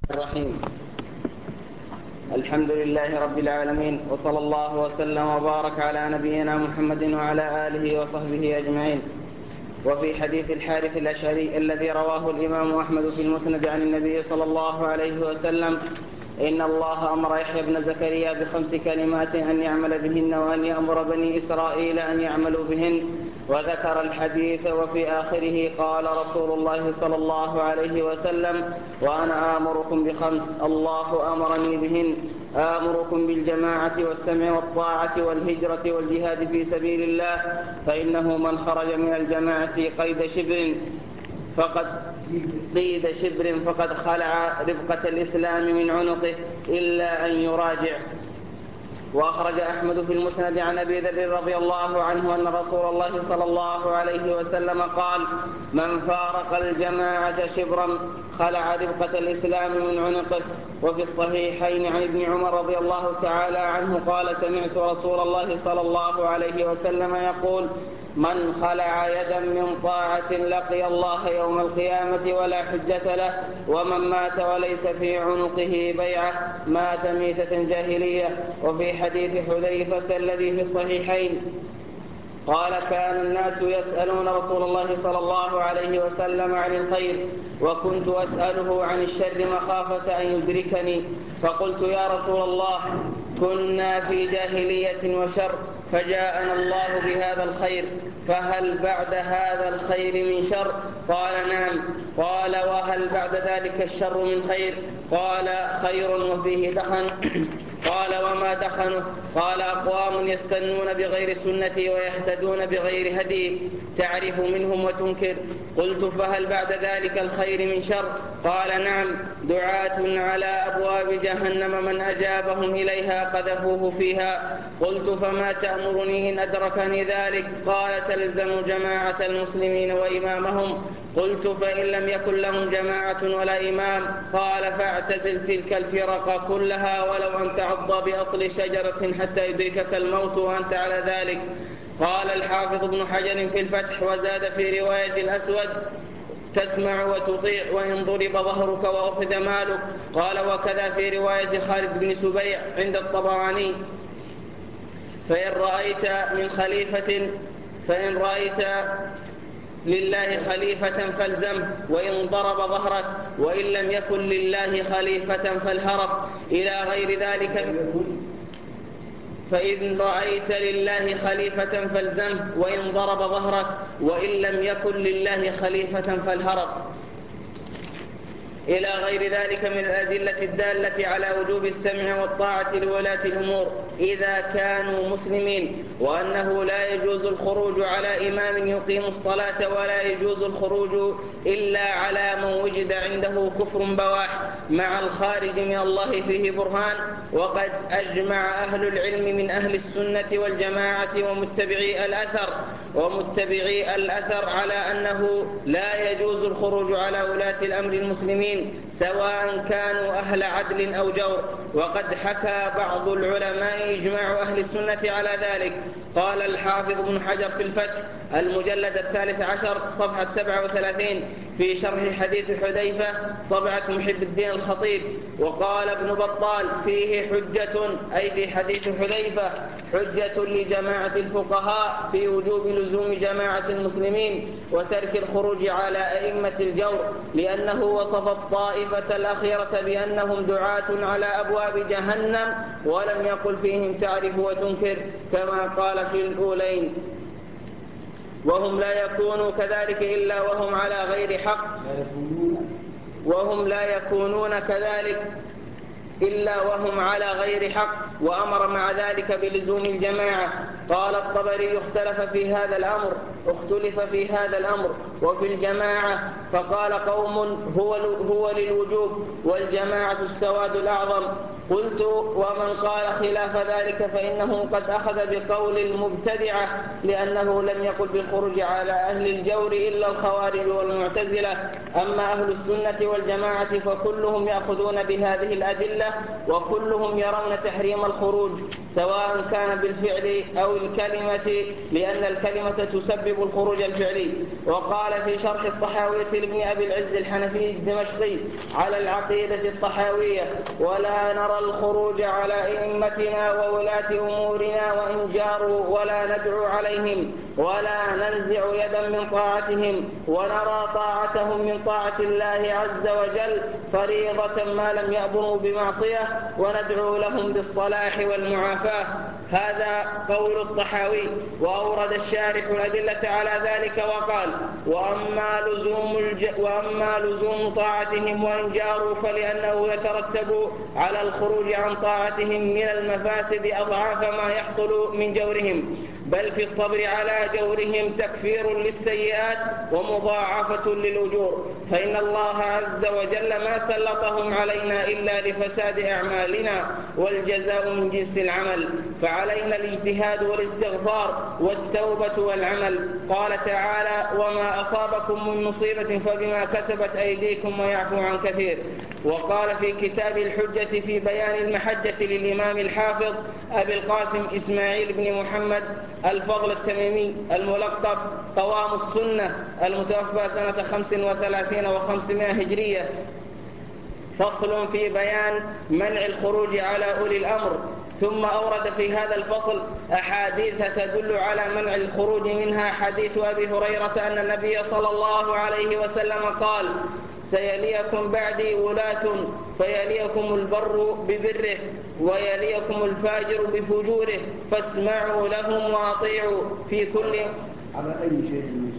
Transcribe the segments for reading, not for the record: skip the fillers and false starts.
الرحيم. الحمد لله رب العالمين، وصلى الله وسلم وبارك على نبينا محمد وعلى آله وصحبه أجمعين. وفي حديث الحارث الأشعري الذي رواه الإمام أحمد في المسند عن النبي صلى الله عليه وسلم: إن الله أمر يحيى بن زكريا ب5 كلمات أن يعمل بهن، وأن يأمر بني إسرائيل أن يعملوا بهن. وذكر الحديث وفي آخره قال رسول الله صلى الله عليه وسلم: وأنا آمركم ب5 الله أمرني بهن: آمركم بالجماعة والسمع والطاعة والهجرة والجهاد في سبيل الله، فإنه من خرج من الجماعة قيد شبر فقد خلع ربقة الإسلام من عنقه إلا أن يراجع. وأخرج أحمد في المسند عن أبي ذر رضي الله عنه أن رسول الله صلى الله عليه وسلم قال: من فارق الجماعة شبرا خلع ربقة الإسلام من عنقه. وفي الصحيحين عن ابن عمر رضي الله تعالى عنه قال: سمعت رسول الله صلى الله عليه وسلم يقول: من خلع يدا من طاعة لقي الله يوم القيامة ولا حجة له، ومن مات وليس في عنقه بيعة مات ميتة جاهلية. وفي حديث حذيفة الذي في الصحيحين قال: كان الناس يسألون رسول الله صلى الله عليه وسلم عن الخير، وكنت أسأله عن الشر مخافة أن يدركني، فقلت: يا رسول الله، كنا في جاهلية وشر، فجاءنا الله بهذا الخير، فهل بعد هذا الخير من شر؟ قال: نعم. قال: وهل بعد ذلك الشر من خير؟ قال: خير وفيه دخن. قال: وما دخنه؟ قال: أقوام يستنون بغير سنتي ويهتدون بغير هدي، تعرف منهم وتنكر. قلت: فهل بعد ذلك الخير من شر؟ قال: نعم. دعاة على أبواب جهنم من أجابهم إليها قذفوه فيها. قلت: فما تأمرني إن أدركني ذلك؟ قال: تلزم جماعة المسلمين وإمامهم. قلت: فإن لم يكن لهم جماعة ولا إمام؟ قال: فاعتزل تلك الفرق كلها ولو أن تعض بأصل شجرة حتى يدركك الموت وأنت على ذلك. قال الحافظ ابن حجر في الفتح: وزاد في رواية الأسود: تسمع وتطيع وإن ضرب ظهرك وأخذ مالك. قال: وكذا في رواية خالد بن سبيع عند الطبراني: فإن رأيت لله خليفة فالزمه وإن ضرب ظهرك، وإن لم يكن لله خليفة فالهرب إلى غير ذلك. فإن رأيت لله خليفة فالزمه وإن ضرب ظهرك، وإن لم يكن لله خليفة فالهرب إلى غير ذلك من الأدلة الدالة على وجوب السمع والطاعة لولاة الأمور إذا كانوا مسلمين، وأنه لا يجوز الخروج على إمام يقيم الصلاة، ولا يجوز الخروج إلا على من وجد عنده كفر بواح مع الخارج من الله فيه برهان. وقد أجمع أهل العلم من أهل السنة والجماعة ومتبعي الأثر على أنه لا يجوز الخروج على ولاة الأمر المسلمين سواء كانوا أهل عدل أو جور. وقد حكى بعض العلماء إجماع أهل السنة على ذلك. قال الحافظ ابن حجر في الفتح المجلد 13 صفحة 37 في شرح حديث حذيفة طبعة محب الدين الخطيب: وقال ابن بطال: فيه حجة، أي في حديث حذيفة، حجة لجماعة الفقهاء في وجوب لزوم جماعة المسلمين وترك الخروج على أئمة الجور، لأنه وصف الطائفة الأخيرة بأنهم دعاة على أبواب جهنم، ولم يقل فيهم تعرف وتنكر كما قال في الأولين. وهم لا يكونوا كذلك إلا وهم على غير حق، وأمر مع ذلك بلزوم الجماعة. قال الطبري: اختلف في هذا الأمر وفي الجماعة، فقال قوم: هو للوجوب والجماعة السواد الأعظم، قلت: ومن قال خلاف ذلك فإنه قد أخذ بقول المبتدعة، لأنه لم يقل بالخروج على أهل الجور إلا الخوارج والمعتزلة. أما أهل السنة والجماعة فكلهم يأخذون بهذه الأدلة، وكلهم يرون تحريم الخروج سواء كان بالفعل أو الكلمة، لأن الكلمة تسبب الخروج الفعلي. وقال في شرح الطحاوية لابن أبي العز الحنفي الدمشقي على العقيدة الطحاوية: ولا نرى الخروج على أئمتنا وولاة أمورنا وإن جاروا، ولا ندعو عليهم، ولا ننزع يدا من طاعتهم، ونرى طاعتهم من طاعة الله عز وجل فريضة ما لم يأمروا بمعصية، وندعو لهم بالصلاح والمعافاة. هذا قول الطحاوي. وأورد الشارح الأدلة على ذلك وقال: وأما لزوم طاعتهم وإن جاروا فلأنه يترتب على الخروج عن طاعتهم من المفاسد أضعاف ما يحصل من جورهم، بل في الصبر على جورهم تكفير للسيئات ومضاعفة للأجور، فإن الله عز وجل ما سلطهم علينا إلا لفساد أعمالنا، والجزاء من جنس العمل، فعلينا الاجتهاد والاستغفار والتوبة والعمل. قال تعالى: وما أصابكم من مصيبة فبما كسبت أيديكم ويعفو عن كثير. وقال في كتاب الحجة في بيان المحجة للإمام الحافظ أبي القاسم إسماعيل بن محمد الفضل التميمي الملقب قوام السنة، المتوفى سنة 35 و500 هجرية: فصل في بيان منع الخروج على أولي الأمر. ثم أورد في هذا الفصل أحاديث تدل على منع الخروج، منها حديث أبي هريرة أن النبي صلى الله عليه وسلم قال: سيليكم بعدي ولاة فيليكم البر ببره ويليكم الفاجر بفجوره، فاسمعوا لهم وأطيعوا في كل. على أي شيء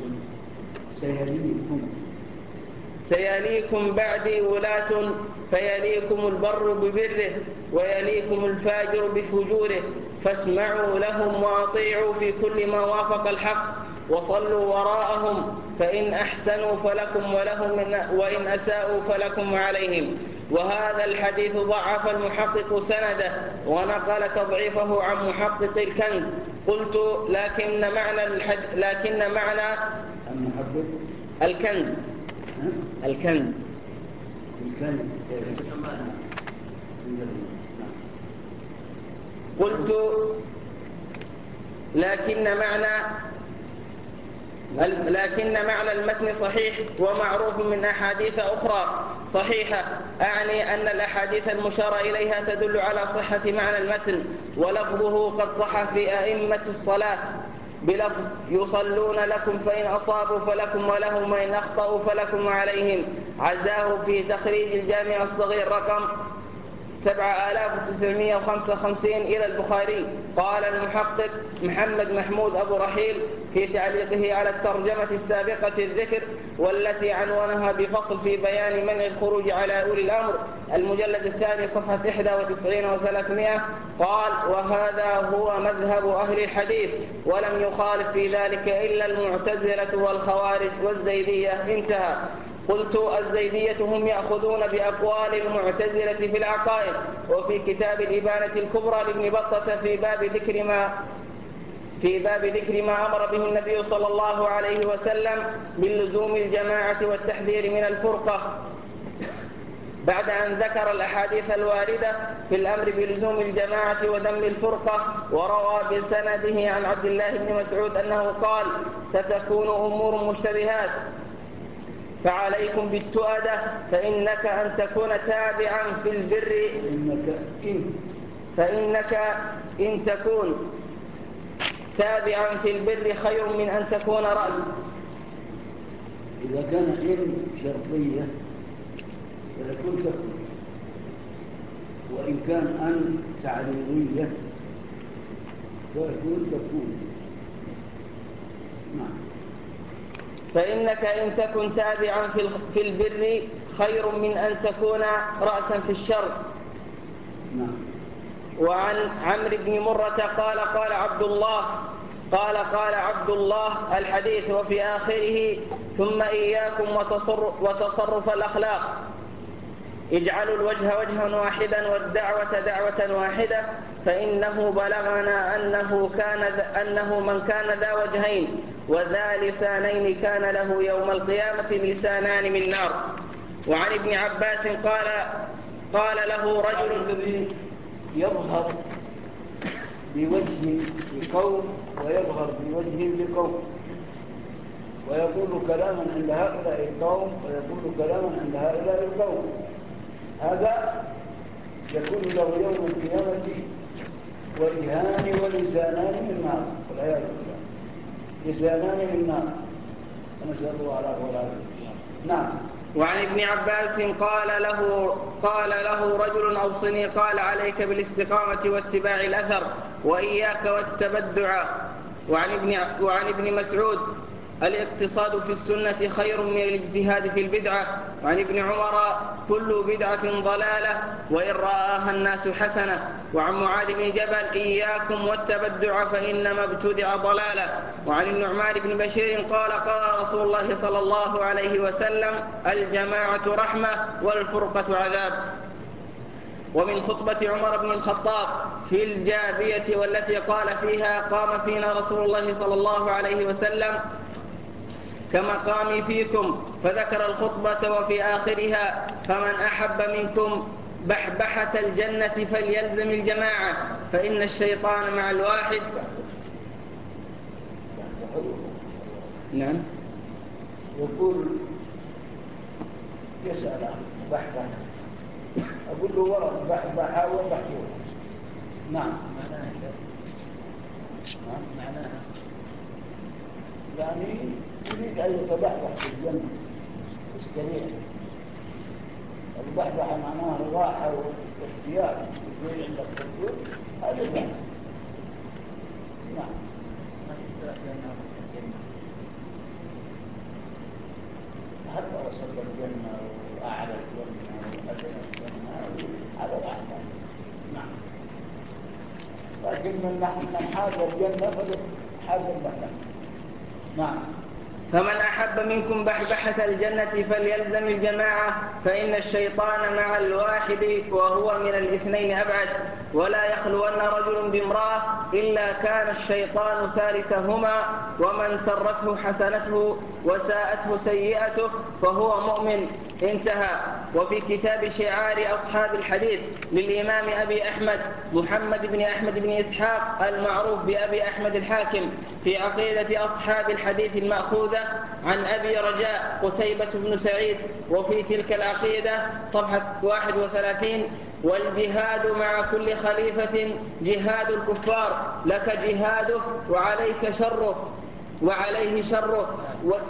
سيليكم بعدي ولاة فيليكم البر ببره ويليكم الفاجر بفجوره، فاسمعوا لهم وأطيعوا في كل ما وافق الحق، وصلوا وراءهم، فإن أحسنوا فلكم ولهم، وإن أساءوا فلكم وعليهم. وهذا الحديث ضعف المحقق سنده ونقل تضعيفه عن محقق الكنز. قلت: لكن معنى المحقق الكنز قلت: لكن معنى المتن صحيح ومعروف من أحاديث أخرى صحيحة، أعني أن الأحاديث المشار إليها تدل على صحة معنى المتن، ولفظه قد صح في أئمة الصلاة بلفظ: يصلون لكم فإن أصابوا فلكم ولهم، وإن أخطأوا فلكم وعليهم. عزاه في تخريج الجامع الصغير رقم 7955 إلى البخاري. قال المحقق محمد محمود أبو رحيل في تعليقه على الترجمة السابقة الذكر، والتي عنوانها بفصل في بيان منع الخروج على أولي الأمر، المجلد الثاني صفحة 91 و300، قال: وهذا هو مذهب أهل الحديث، ولم يخالف في ذلك إلا المعتزلة والخوارج والزيدية. انتهى. قلت: الزيدية هم يأخذون بأقوال المعتزلة في العقائد. وفي كتاب الإبانة الكبرى لابن بطة في باب ذكر ما أمر به النبي صلى الله عليه وسلم من لزوم الجماعة والتحذير من الفرقة، بعد أن ذكر الأحاديث الواردة في الأمر بلزوم الجماعة وذم الفرقة، وروى بسنده عن عبد الله بن مسعود أنه قال: ستكون أمور مشتبهات، فعليكم بالتؤدة، فإنك إن تكون تابعا في البر خير من أن تكون رأسا. إذا كان إن شرطية فيكون تكون، وإن كان أن تعليمية فيكون تكون. نعم. فإنك إن تكن تابعا في البر خير من أن تكون رأسا في الشر. نعم. وعن عمرو بن مرة قال: قال عبد الله الحديث، وفي آخره: ثم إياكم وتصرف الأخلاق. اجعلوا الوجه وجها واحدا والدعوة دعوة واحدة، فإنه بلغنا أنه من كان ذا وجهين وذا لسانين كان له يوم القيامة لسانان من نار. وعن ابن عباس قال له رجل الذي يظهر بوجه لقوم ويظهر بوجه لقوم، ويقول كلاما عند هؤلاء القوم ويقول كلاما عند هؤلاء القوم، هذا يكون له يوم القيامة وجهان ولسانان من نار، والعياذ بالله، لسانان من نار، نسأل الله على العافية. نعم. وعن ابن عباس قال له رجل أوصني، قال عليك بالاستقامة واتباع الأثر وإياك والتبدع. وعن ابن مسعود الاقتصاد في السنة خير من الاجتهاد في البدعة. وعن ابن عمر كل بدعة ضلالة وإن رآها الناس حسنة. وعن معاذ بن جبل إياكم والتبدع فإنما ابتدع ضلالة. وعن النعمان بن بشير قال رسول الله صلى الله عليه وسلم الجماعة رحمة والفرقة عذاب. ومن خطبة عمر بن الخطاب في الجابية والتي قال فيها قام فينا رسول الله صلى الله عليه وسلم كمقامي فيكم، فذكر الخطبة وفي آخرها فمن أحب منكم بحبحة الجنة فليلزم الجماعة فإن الشيطان مع الواحد. نعم. يقول يسأل عن بحبحة، أقول له ورد بحبحة وبحبحة. نعم. معناها يعني يريد أن يتبحبح في الجنة السريع. البحبحة معناها الراحة والاختيار، يكون عندك تفكير هذا البحبحة. نعم. ما تسترح بأنه في الجنة حتى وصل الجنة وأعلى الجنة وأدنى الجنة على الأعلى. نعم. لكن من حاز الجنة فقد حاز البحبحة. نعم. فمن أحب منكم بحبحة الجنة فليلزم الجماعة فإن الشيطان مع الواحد وهو من الاثنين أبعد. ولا يخلون رجل بامرأة إلا كان الشيطان ثالثهما، ومن سرته حسنته وساءته سيئته فهو مؤمن. انتهى. وفي كتاب شعار أصحاب الحديث للإمام أبي أحمد محمد بن أحمد بن إسحاق المعروف بأبي أحمد الحاكم في عقيدة أصحاب الحديث المأخوذة عن أبي رجاء قتيبة بن سعيد، وفي تلك العقيدة صفحة 31 والجهاد مع كل خليفة جهاد الكفار، لك جهاده وعليك شره وعليه شره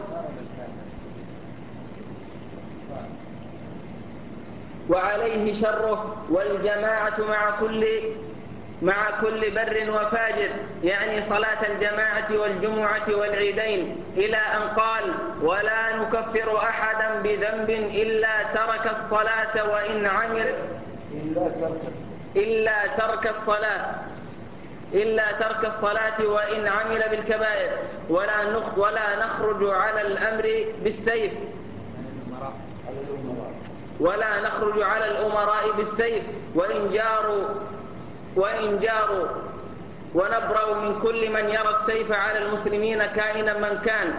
وعليه شره، والجماعة مع كل بر وفاجر، يعني صلاة الجماعة والجمعة والعيدين، إلى أن قال ولا نكفر أحدا بذنب إلا ترك الصلاة وإن عمل إلا ترك الصلاة وإن عمل بالكبائر، ولا نخرج على الأمر بالسيف بالسيف وإن جاروا ونبرأ من كل من يرى السيف على المسلمين كائنا من كان.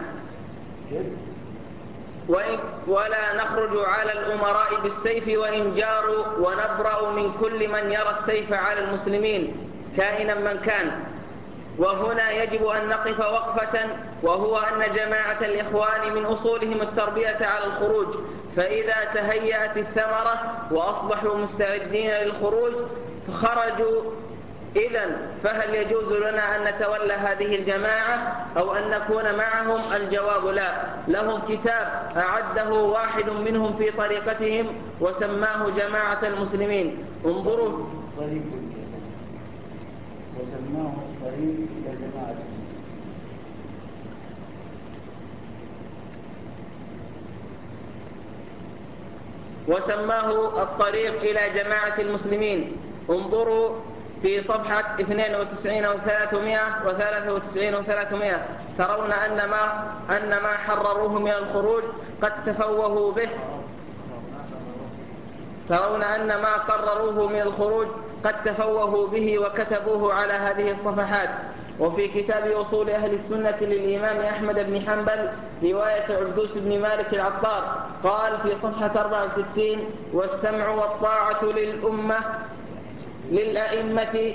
ولا نخرج على الأمراء بالسيف وإن جاروا ونبرأ من كل من يرى السيف على المسلمين كائنا من كان. وهنا يجب أن نقف وقفة، وهو أن جماعة الإخوان من أصولهم التربية على الخروج، فإذا تهيأت الثمرة وأصبحوا مستعدين للخروج فخرجوا. إذن فهل يجوز لنا أن نتولى هذه الجماعة أو أن نكون معهم؟ الجواب لا. لهم كتاب أعده واحد منهم في طريقتهم وسماه جماعة المسلمين. انظروا طريق وسماه طريق إلى جماعة وسماه الطريق إلى جماعة المسلمين. انظروا في صفحة 92 و393 و300 ترون أن ما حرروه من الخروج قد تفوهوا به. ترون أن ما قرروه من الخروج قد تفوهوا به وكتبوه على هذه الصفحات. وفي كتاب أصول أهل السنة للإمام أحمد بن حنبل رواية عبدوس بن مالك العطار قال في صفحة 64: والسمع والطاعة للأئمة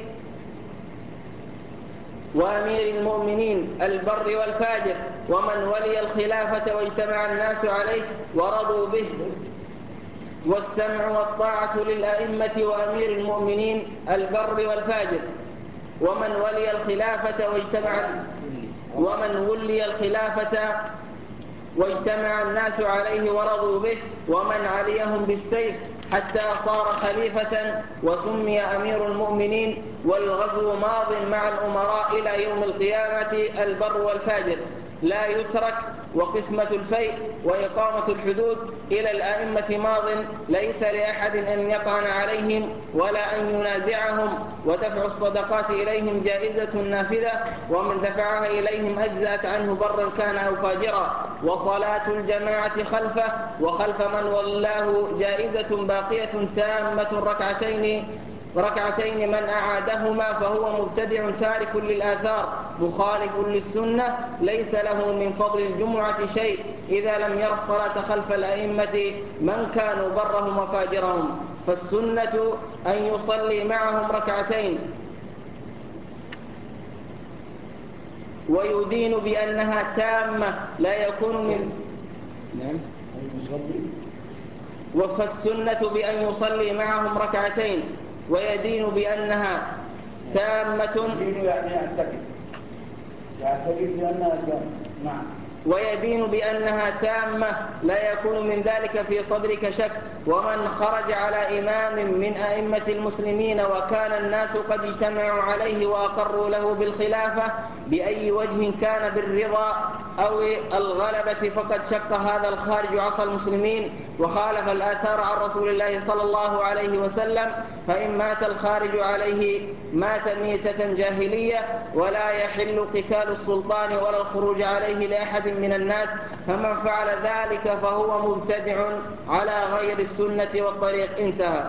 وأمير المؤمنين البر والفاجر ومن ولي الخلافة واجتمع الناس عليه ورضوا به. والسمع والطاعة للأئمة وأمير المؤمنين البر والفاجر ومن ولي الخلافة واجتمع الناس عليه ورضوا به ومن عليهم بالسيف حتى صار خليفة وسمي أمير المؤمنين. والغزو ماض مع الأمراء إلى يوم القيامة البر والفاجر لا يترك. وقسمة الفيء وإقامة الحدود إلى الأئمة ماض ليس لأحد أن يطعن عليهم ولا أن ينازعهم. ودفع الصدقات إليهم جائزة نافذة ومن دفعها إليهم أجزأت عنه برا كان أو فاجرا. وصلاة الجماعة خلفه وخلف من والله جائزة باقية تامة ركعتين من أعادهما فهو مبتدع تارك للآثار مخالف للسنة ليس له من فضل الجمعة شيء إذا لم ير الصلاة خلف الأئمة من كانوا برهم وفاجرهم. فالسنة أن يصلي معهم ركعتين ويدين بأنها تامة لا يكون من فالسنة بأن يصلي معهم ركعتين ويدين بأنها تامة يعتقد بأنها تامة. نعم. ويدين بأنها تامة لا يكون من ذلك في صدرك شك. ومن خرج على إمام من أئمة المسلمين وكان الناس قد اجتمعوا عليه وأقروا له بالخلافة بأي وجه كان بالرضا أو الغلبة فقد شق هذا الخارج عصى المسلمين وخالف الآثار عن رسول الله صلى الله عليه وسلم. فإن مات الخارج عليه مات ميتة جاهلية ولا يحل قتال السلطان ولا الخروج عليه لأحد من الناس. فمن فعل ذلك فهو مبتدع على غير السنة والطريق. انتهى.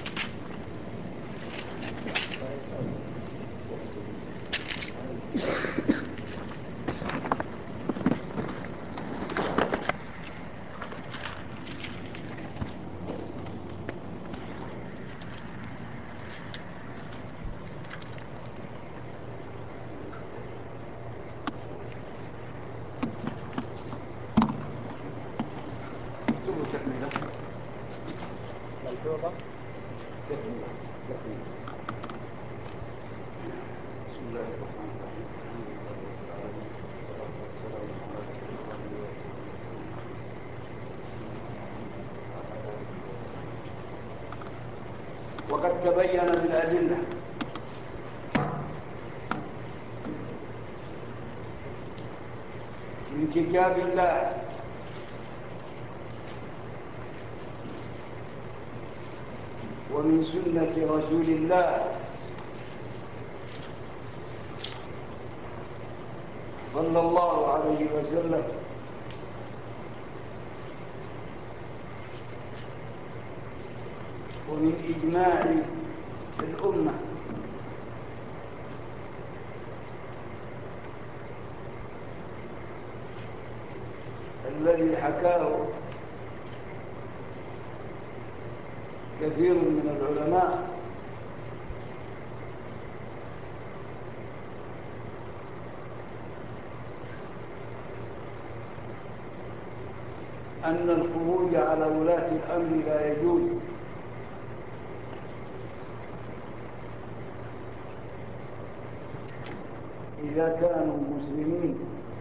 وقد تبين بالأدلة من كتاب الله ومن سنة رسول الله صلى الله عليه وسلم ومن إجماع الأمة الذي حكاه كثير من العلماء أن الخروج على ولاة الأمر لا يجوز إذا كانوا مسلمين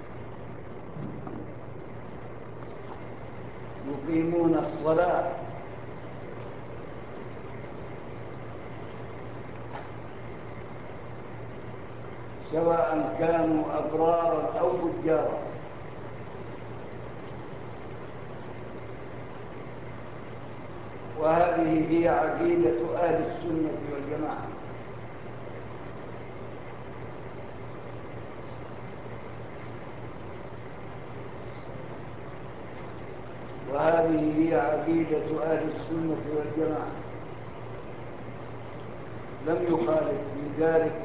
يقيمون الصلاة سواء كانوا أبرارا أو فجارا. وهذه هي عقيدة أهل السنة والجماعة. وهذه هي عقيدة أهل السنة والجماعة، لم يخالف في ذلك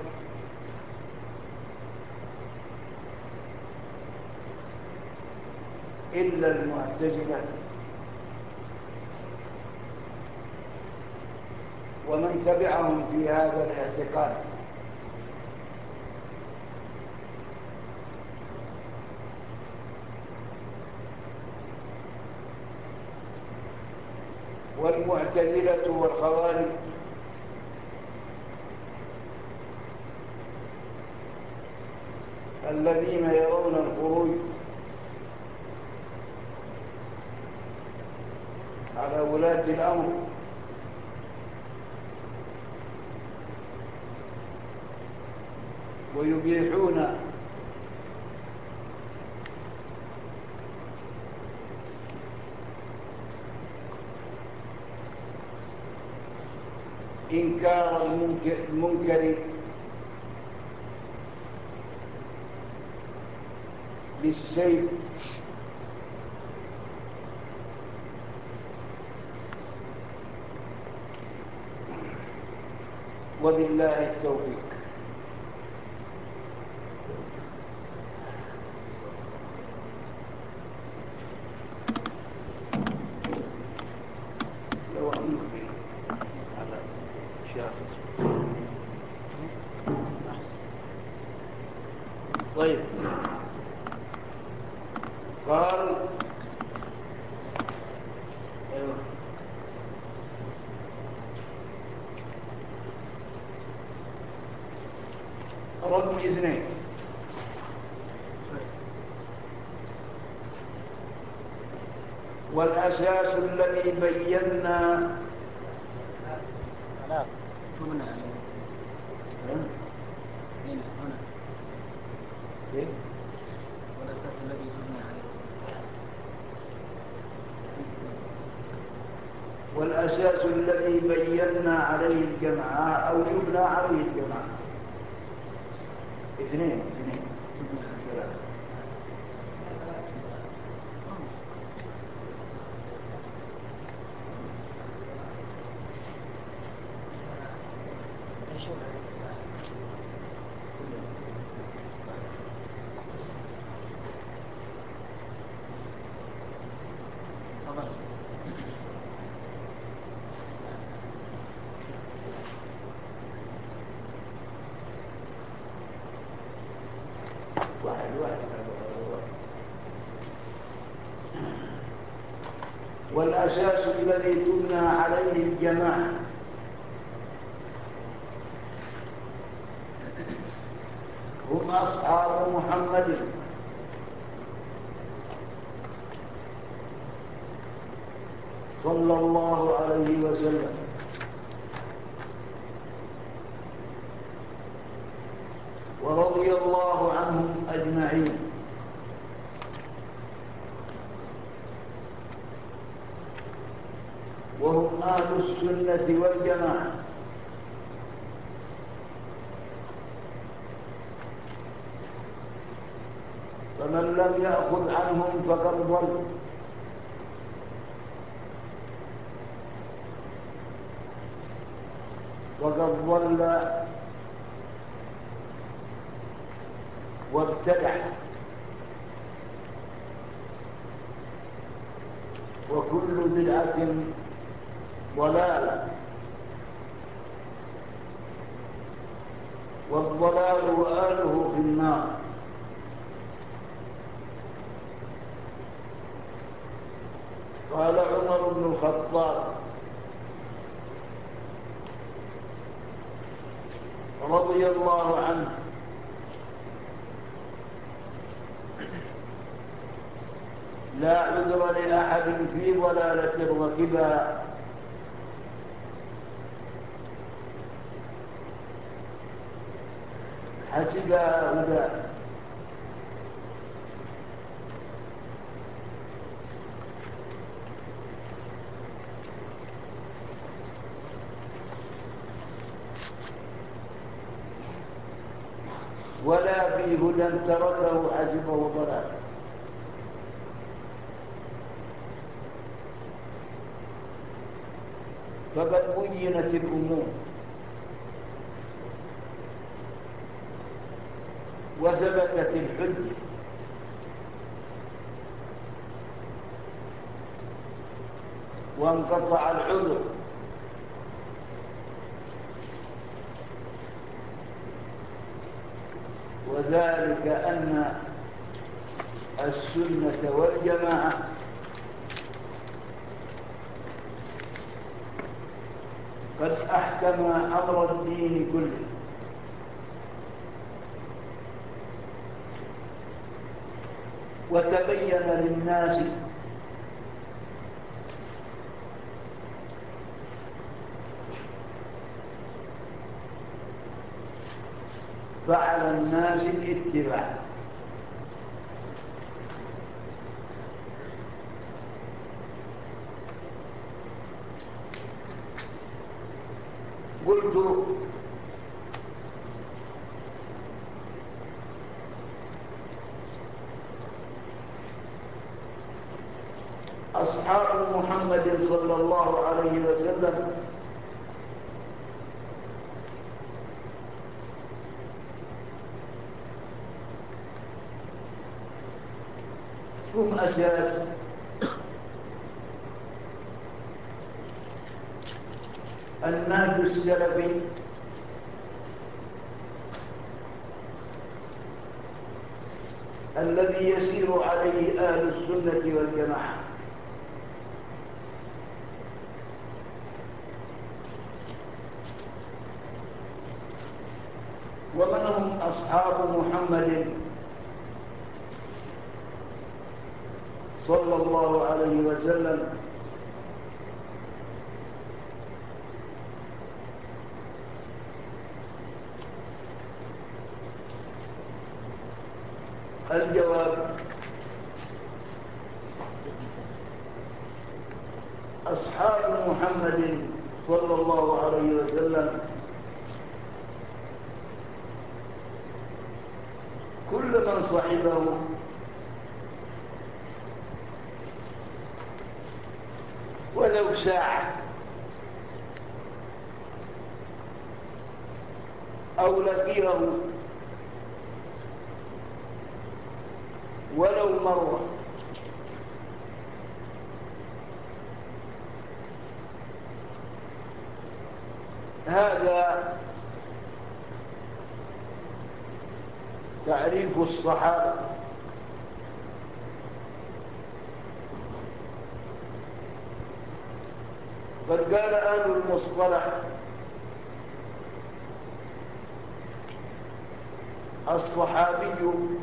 إلا المعتزلة ومن تبعهم في هذا الاعتقاد. والمعتزلة والخوارج الذين يرون الخروج على ولاة الأمر ويبيحون إنكار المنكر بالسيف وبالله التوفيق. لو أمكن على شاخص. طيب، قال رقم 2 والأساس الذي بينا تبنى هنا والأساس الذي تبنى عليه والأساس الذي بينا عليه الجماعة أو يبنى عليه الجماعة. 2 سلام. والأساس الذي تبنى عليه الجماعة هم أصحاب محمد صلى الله عليه وسلم، ورضي الله عنهم أجمعين، وهم أهل السنة والجماعة. فمن لم يأخذ عنهم فقد ضل، وقد ضل وابتدع، وكل بدعة ضلالة، والضلال وآله في النار. قال عمر بن الخطاب رضي الله عنه: لا عذر لأحد في ضلالة ركبها حسبها هدى. ولا في هدى تركه حسبه ضلال. فقد بينت الأمور وثبتت الحجة وانقطع العذر، وذلك أن السنة والجماعة قد أحكم أمر الدين كله، وتبين للناس فعلى الناس الاتباع. قلت أصحاب محمد صلى الله عليه وسلم هم أساس النهج السلفي الذي يسير عليه أهل السنة والجماعة. ومن هم أصحاب محمد صلى الله عليه وسلم؟ الجواب: أصحاب محمد صلى الله عليه وسلم كل من صحبه ولو ساعة أو لقيه ولو مرة هذا تعريف الصحابة. قد قال أهل المصطلح: الصحابي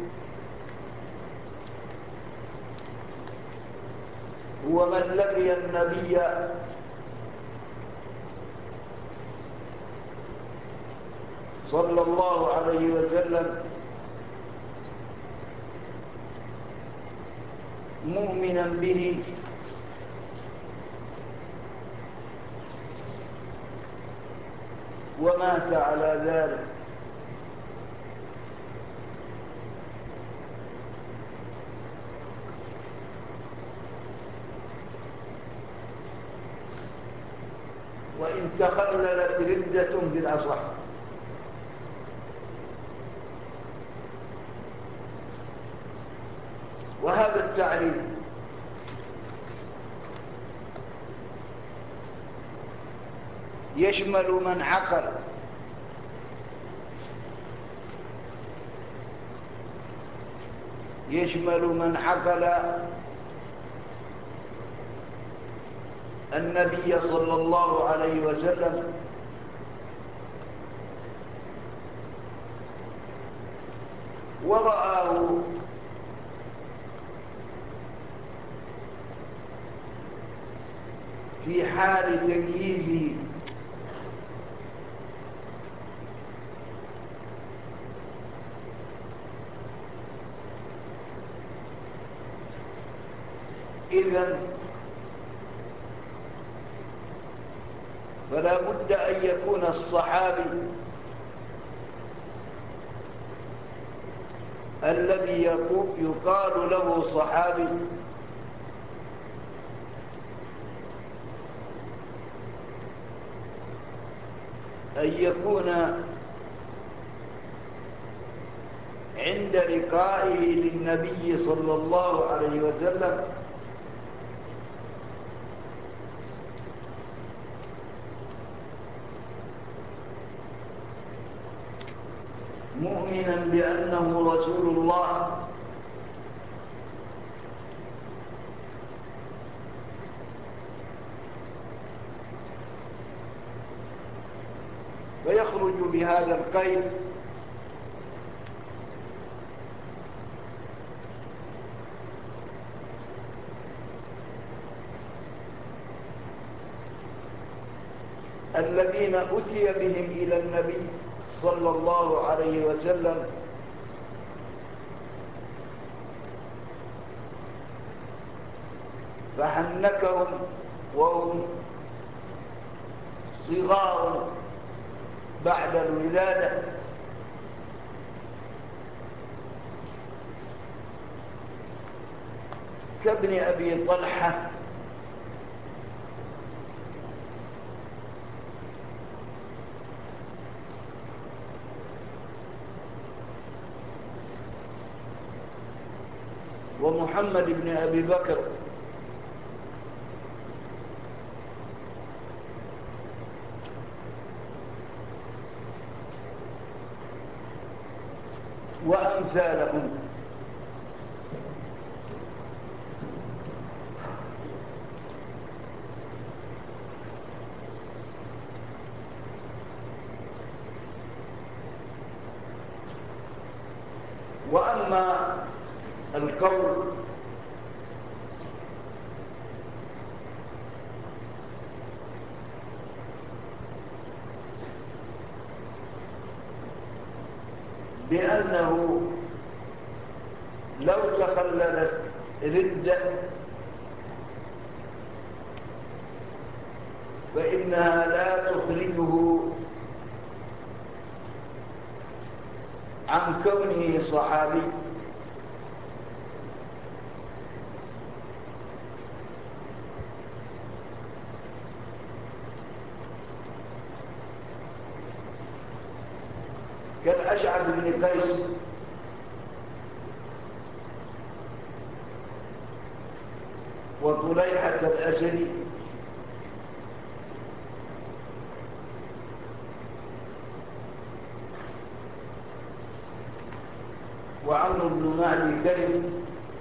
هو من لقي النبي صلى الله عليه وسلم مؤمنا به ومات على ذلك. وإن تخللت ردة بالأصح. وهذا التعريف يشمل من عقل النبي صلى الله عليه وسلم ورآه في حال تمييزه إذن فلا بد أن يكون الصحابي الذي يقال له صحابي أن يكون عند لقائه للنبي صلى الله عليه وسلم مؤمنا بأنه رسول الله ويخرج بهذا القيد الذين أتي بهم إلى النبي صلى الله عليه وسلم فحنكهم وهم صغار بعد الولادة كابن أبي طلحة ومحمد بن أبي بكر وأمثالهم. وأما القول بأنه لو تخللت ردة فإنها لا تخرجه عن كونه صحابي، كالأشعث بن قيس وطليحة الأسدي وعمرو بن معدي كرم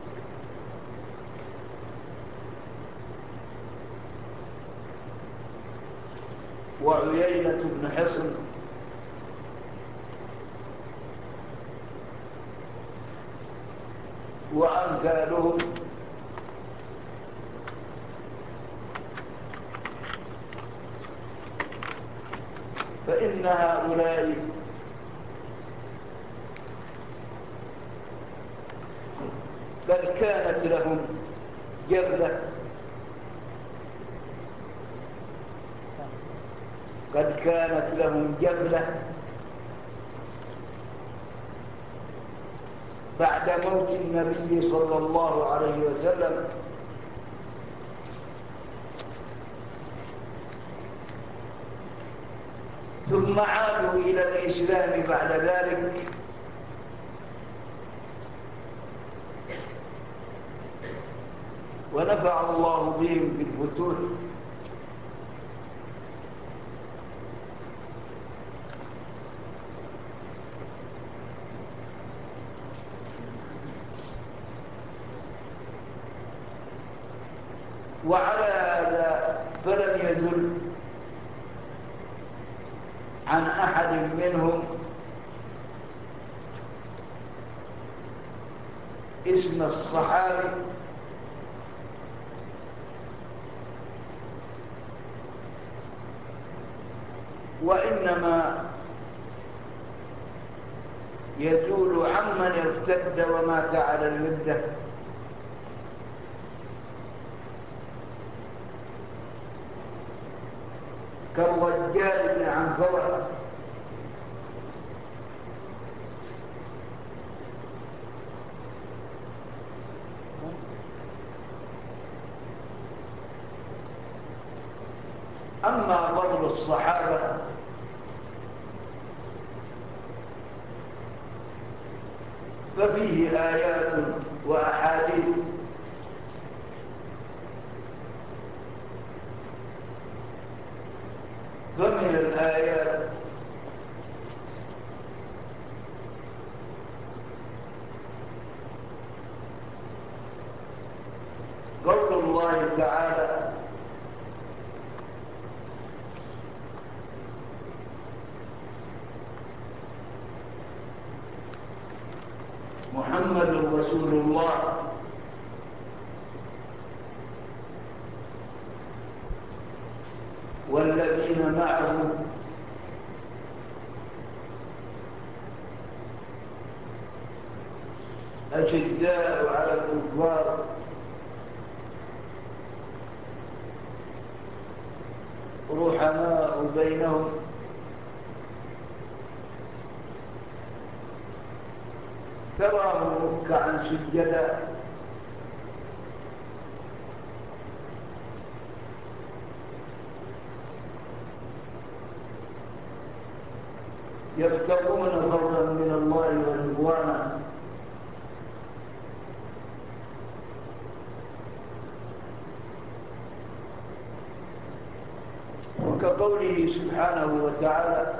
وعيينة بن حصن وأمثالهم. فإن هؤلاء قد كانت لهم جبلة بعد موت النبي صلى الله عليه وسلم، ثم عادوا إلى الإسلام بعد ذلك، ونفع الله بهم بالفتوح. وعلى هذا فلم يدل عن أحد منهم اسم الصحابي، وإنما يدل عمن ارتد ومات على الردة، كالرجال بن عنفوة أما فضل الصحابة ففيه آيات وأحاديث. فمن الآيات قول الله تعالى: محمد رسول الله والذين معه أشداء على الكفار رحماء بينهم تراهم ركعا سجدا يبتغون فضلا من الله ورضوانا وكقوله سبحانه وتعالى: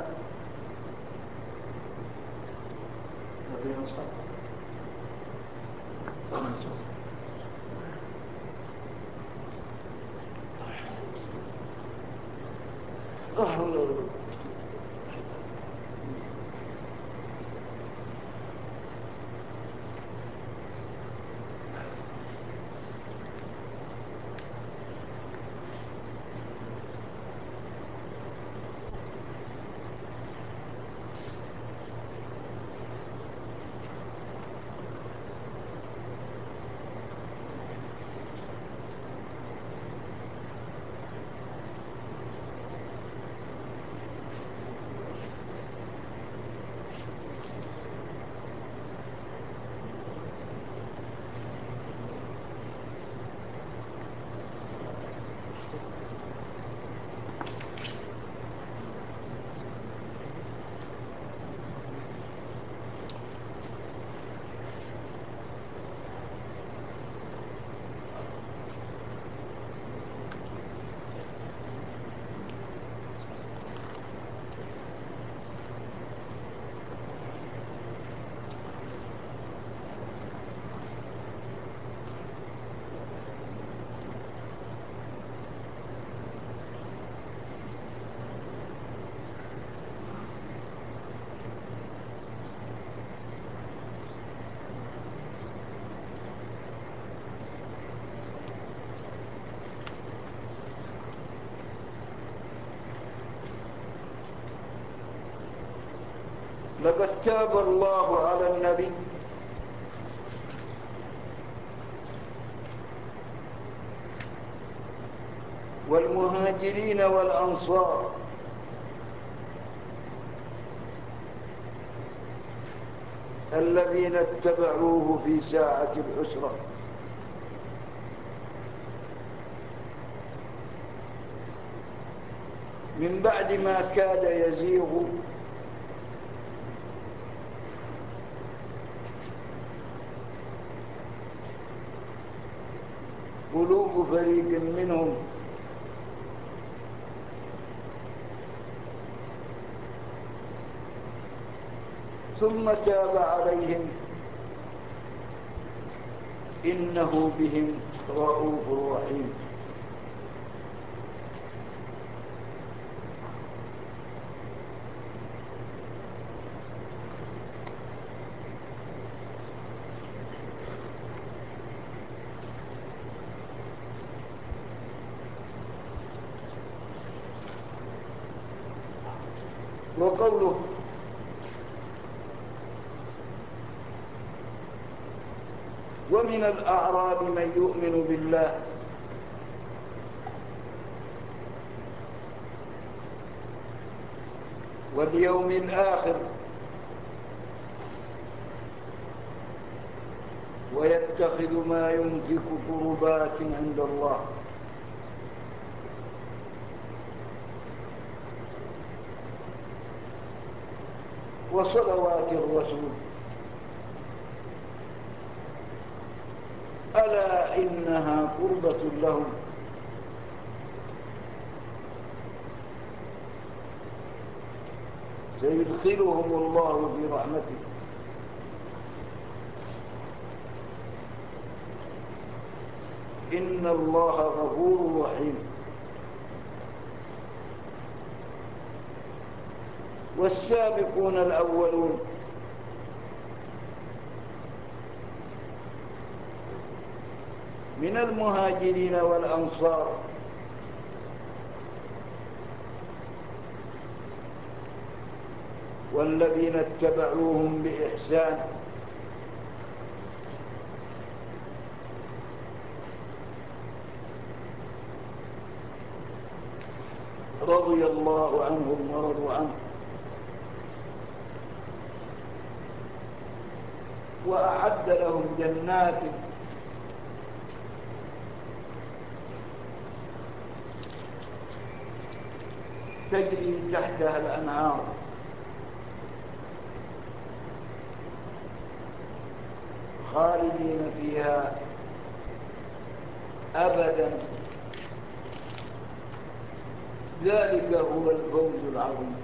لقد تاب الله على النبي والمهاجرين والأنصار الذين اتبعوه في ساعة العسرة من بعد ما كاد يزيغ قلوب فريق منهم ثم تاب عليهم إنه بهم رؤوف رحيم. وقوله: ومن الأعراب من يؤمن بالله واليوم الآخر ويتخذ ما ينفق قربات عند الله وصلوات الرسول ألا إنها قربة لهم سيدخلهم الله في رحمته إن الله غفور رحيم. والسابقون الأولون من المهاجرين والأنصار والذين اتبعوهم بإحسان رضي الله عنهم ورضوا عنه وأعد لهم جنات تجري تحتها الأنهار خالدين فيها أبدا ذلك هو الفوز العظيم.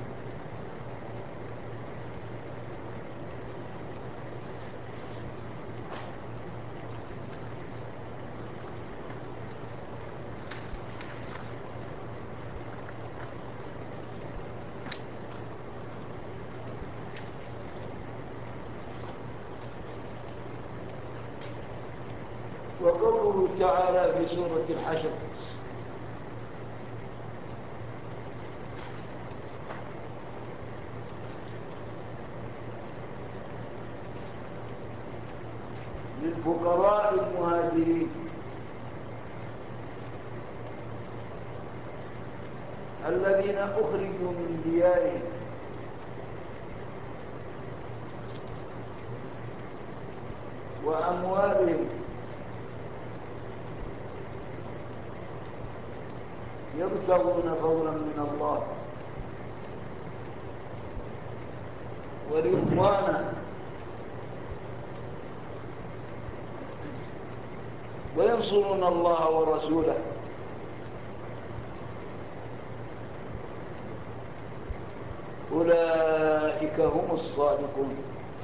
وقوله تعالى في سورة الحشر للفقراء المهاجرين الذين أخرجوا من ديارهم وأموالهم يبتغون فضلا من الله ورضوانا وينصرون الله ورسوله أولئك هم الصادقون.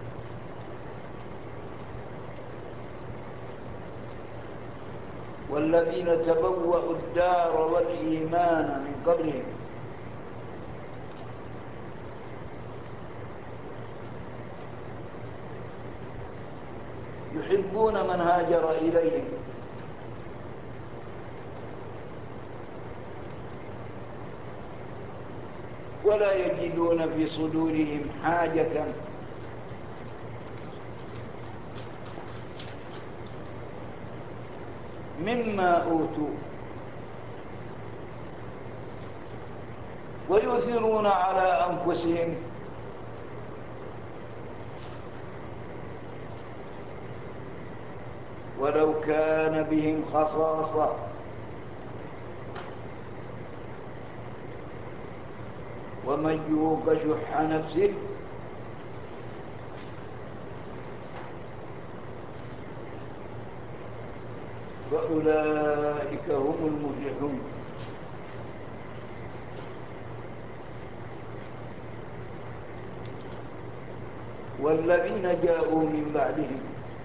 والذين تبوأوا الدار والإيمان من قبلهم يحبون من هاجر إليهم ولا يجدون في صدورهم حاجة مما أوتوا ويؤثرون على أنفسهم ولو كان بهم خصاصة ومن يوق شح نفسه فأولئك هم المفلحون. والذين جاءوا من بعدهم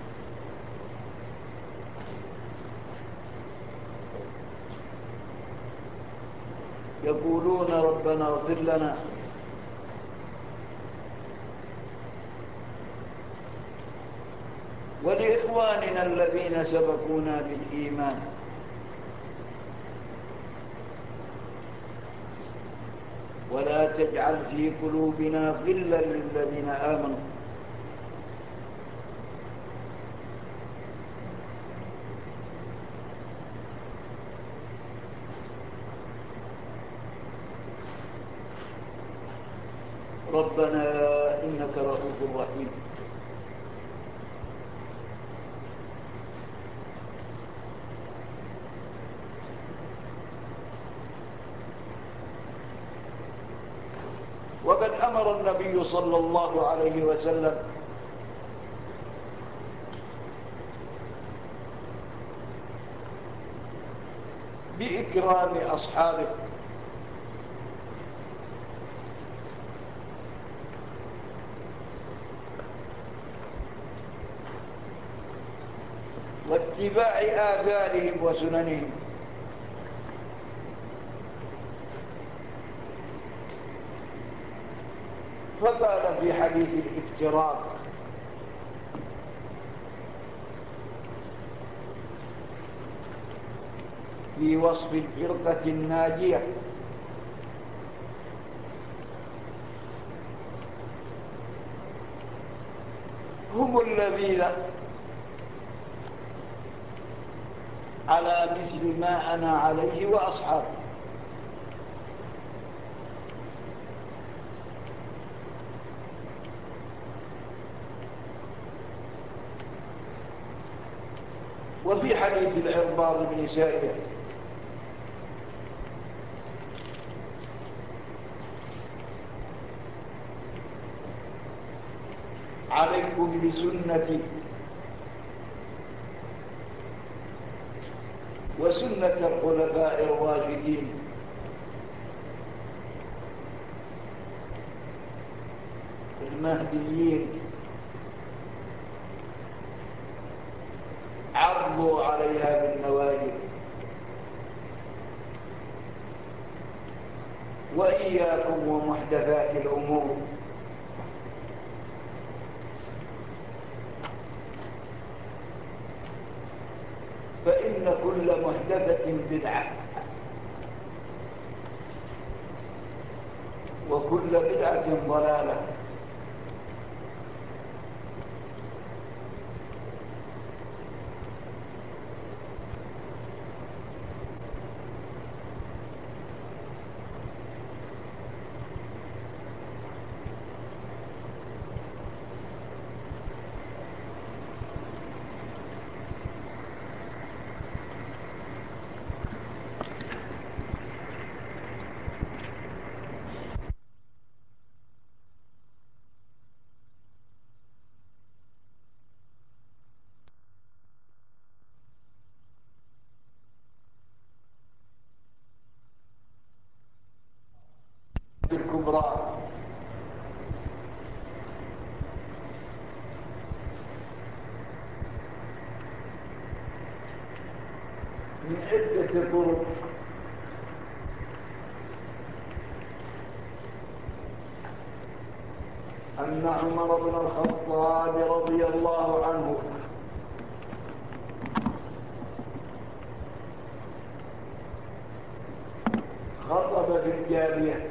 يقولون ربنا اغفر لنا ولإخواننا الذين سبقونا بالإيمان ولا تجعل في قلوبنا غلا للذين آمنوا ربنا إنك رؤوف رحيم. وقد أمر النبي صلى الله عليه وسلم بإكرام أصحابه. واتباع آثارهم وسننهم. فقال في حديث الافتراق: في وصف الفرقة الناجية: هم الذين على مثل ما أنا عليه وأصحابي. وفي حديث العرباض بن سارية: عليكم بسنتي وسنة الخلفاء الراشدين المهديين، عضوا عليها بالنواجذ. وإياكم ومحدثات الأمور، فإن كل محدثة بدعة وكل بدعة ضلالة. الكبرى من عدة طرق، أن عمر بن الخطاب رضي الله عنه خطب في الجالية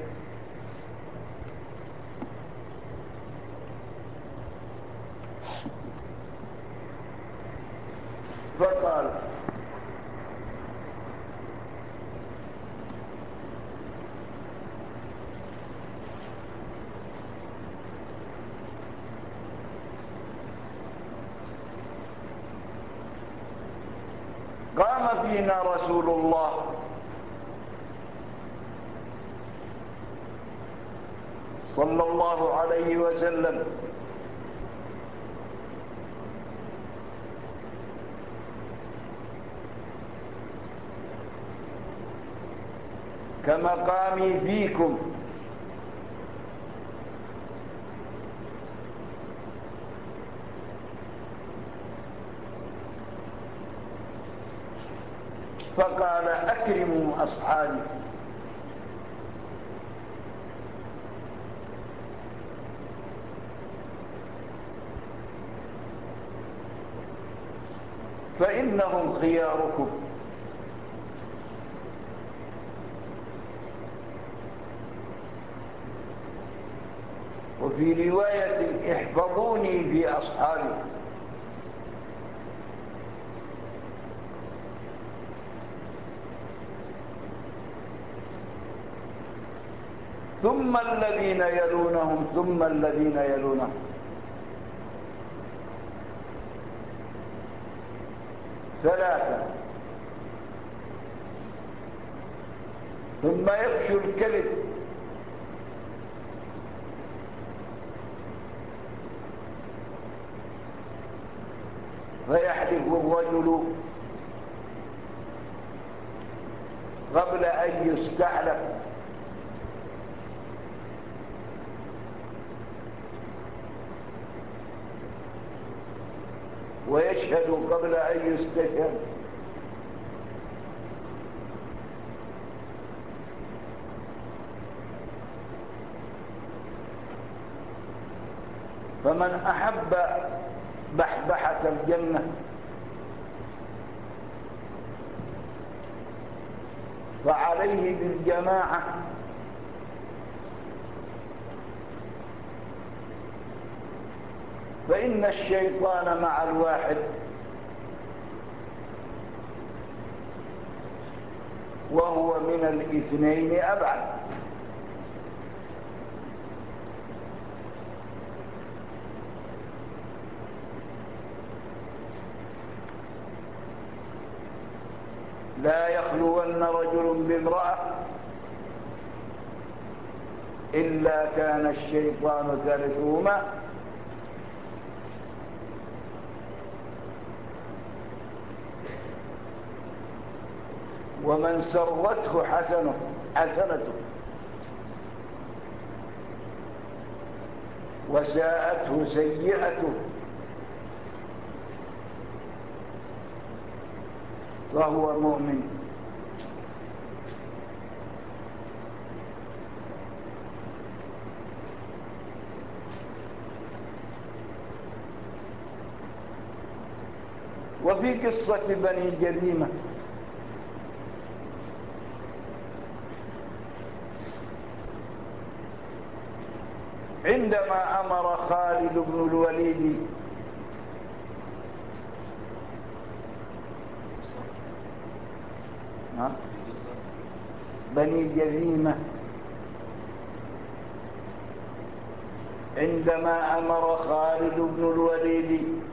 فقال: قام فينا رسول الله صلى الله عليه وسلم كمقامي فيكم، فقال: أكرموا أصحابي. فإنهم خياركم. وفي رواية: احفظوني في أصحابي. ثم الذين يلونهم ثم الذين يلونهم. ثلاثة. ثم يفشو الكذب فيحلف الرجل قبل أن يستعلم، ويشهد قبل أن يستشهد. فمن أحب بحبحة الجنة فعليه بالجماعة، فإن الشيطان مع الواحد وهو من الاثنين أبعد. لا يخلون رجل بامرأة إلا كان الشيطان ثالثهما، ومن سرته حسنته وساءته سيئته فهو مؤمن. وفي قصة بني جذيمة عندما أمر خالد بن الوليد بني جذيمة، عندما أمر خالد بن الوليد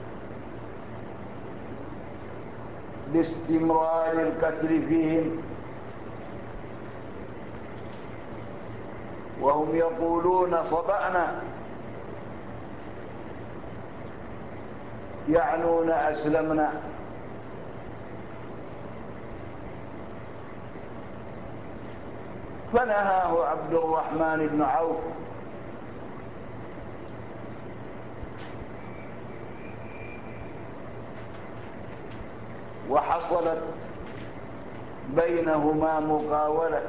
باستمرار القتل فيهم وهم يقولون صبأنا، يعنون أسلمنا، فنهاه عبد الرحمن بن عوف وحصلت بينهما مقاولة،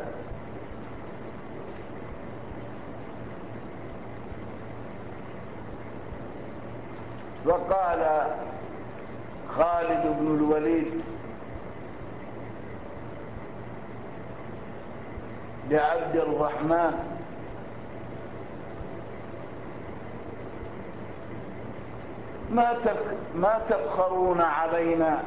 فقال خالد بن الوليد لعبد الرحمن: ما تفخرون علينا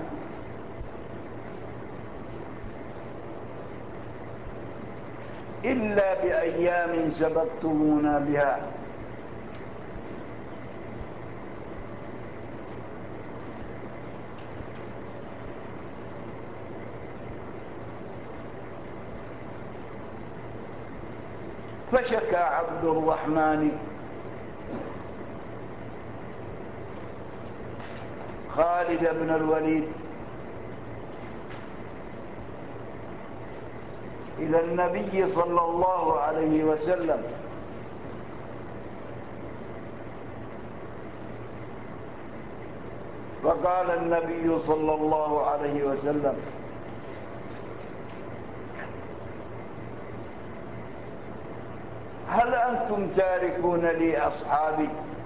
إلا بأيام سبقتمونا بها، فشكى عبد الرحمن خالد بن الوليد إلى النبي صلى الله عليه وسلم، فقال النبي صلى الله عليه وسلم: هل أنتم تاركون لي أصحابي؟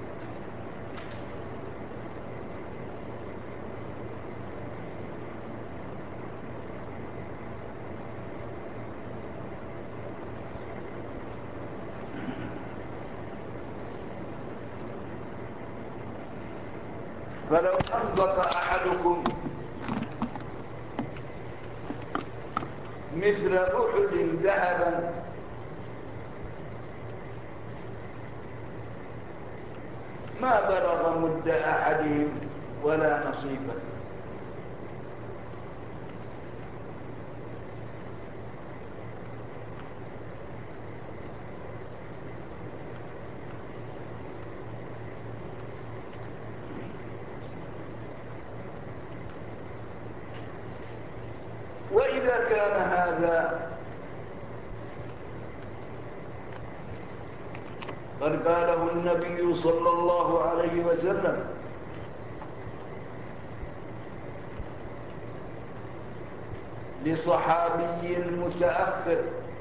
فلو أنفق أحدكم مثل أحد ذهبا ما بلغ مد أحدهم ولا نصيبه. وإذا كان هذا قد قاله النبي صلى الله عليه وسلم لصحابي متأخر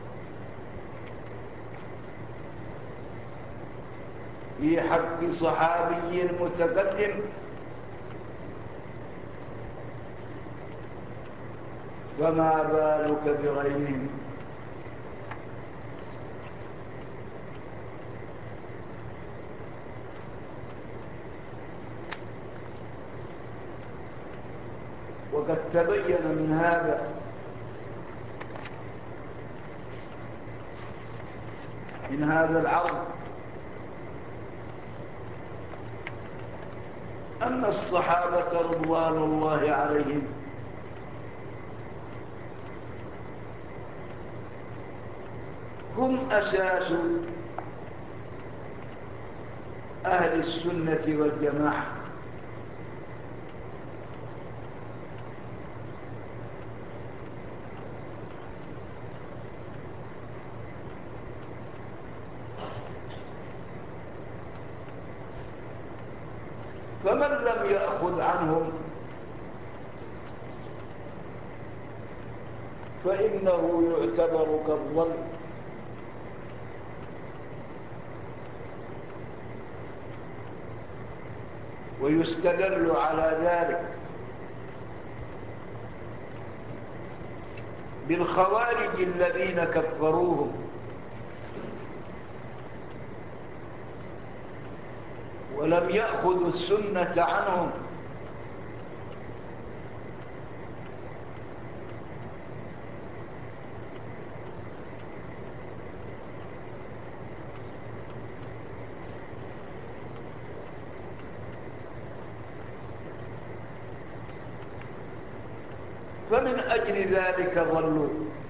في حق صحابي متقدم، فما بالك بغيرهم؟ وقد تبين من هذا العرض أن الصحابة رضوان الله عليهم هم أساس أهل السنة والجماعة، فمن لم يأخذ عنهم فإنه يعتبر كالظل، ويستدل على ذلك بالخوارج الذين كفروهم ولم يأخذوا السنة عنهم، فمن أجل ذلك ضلوا.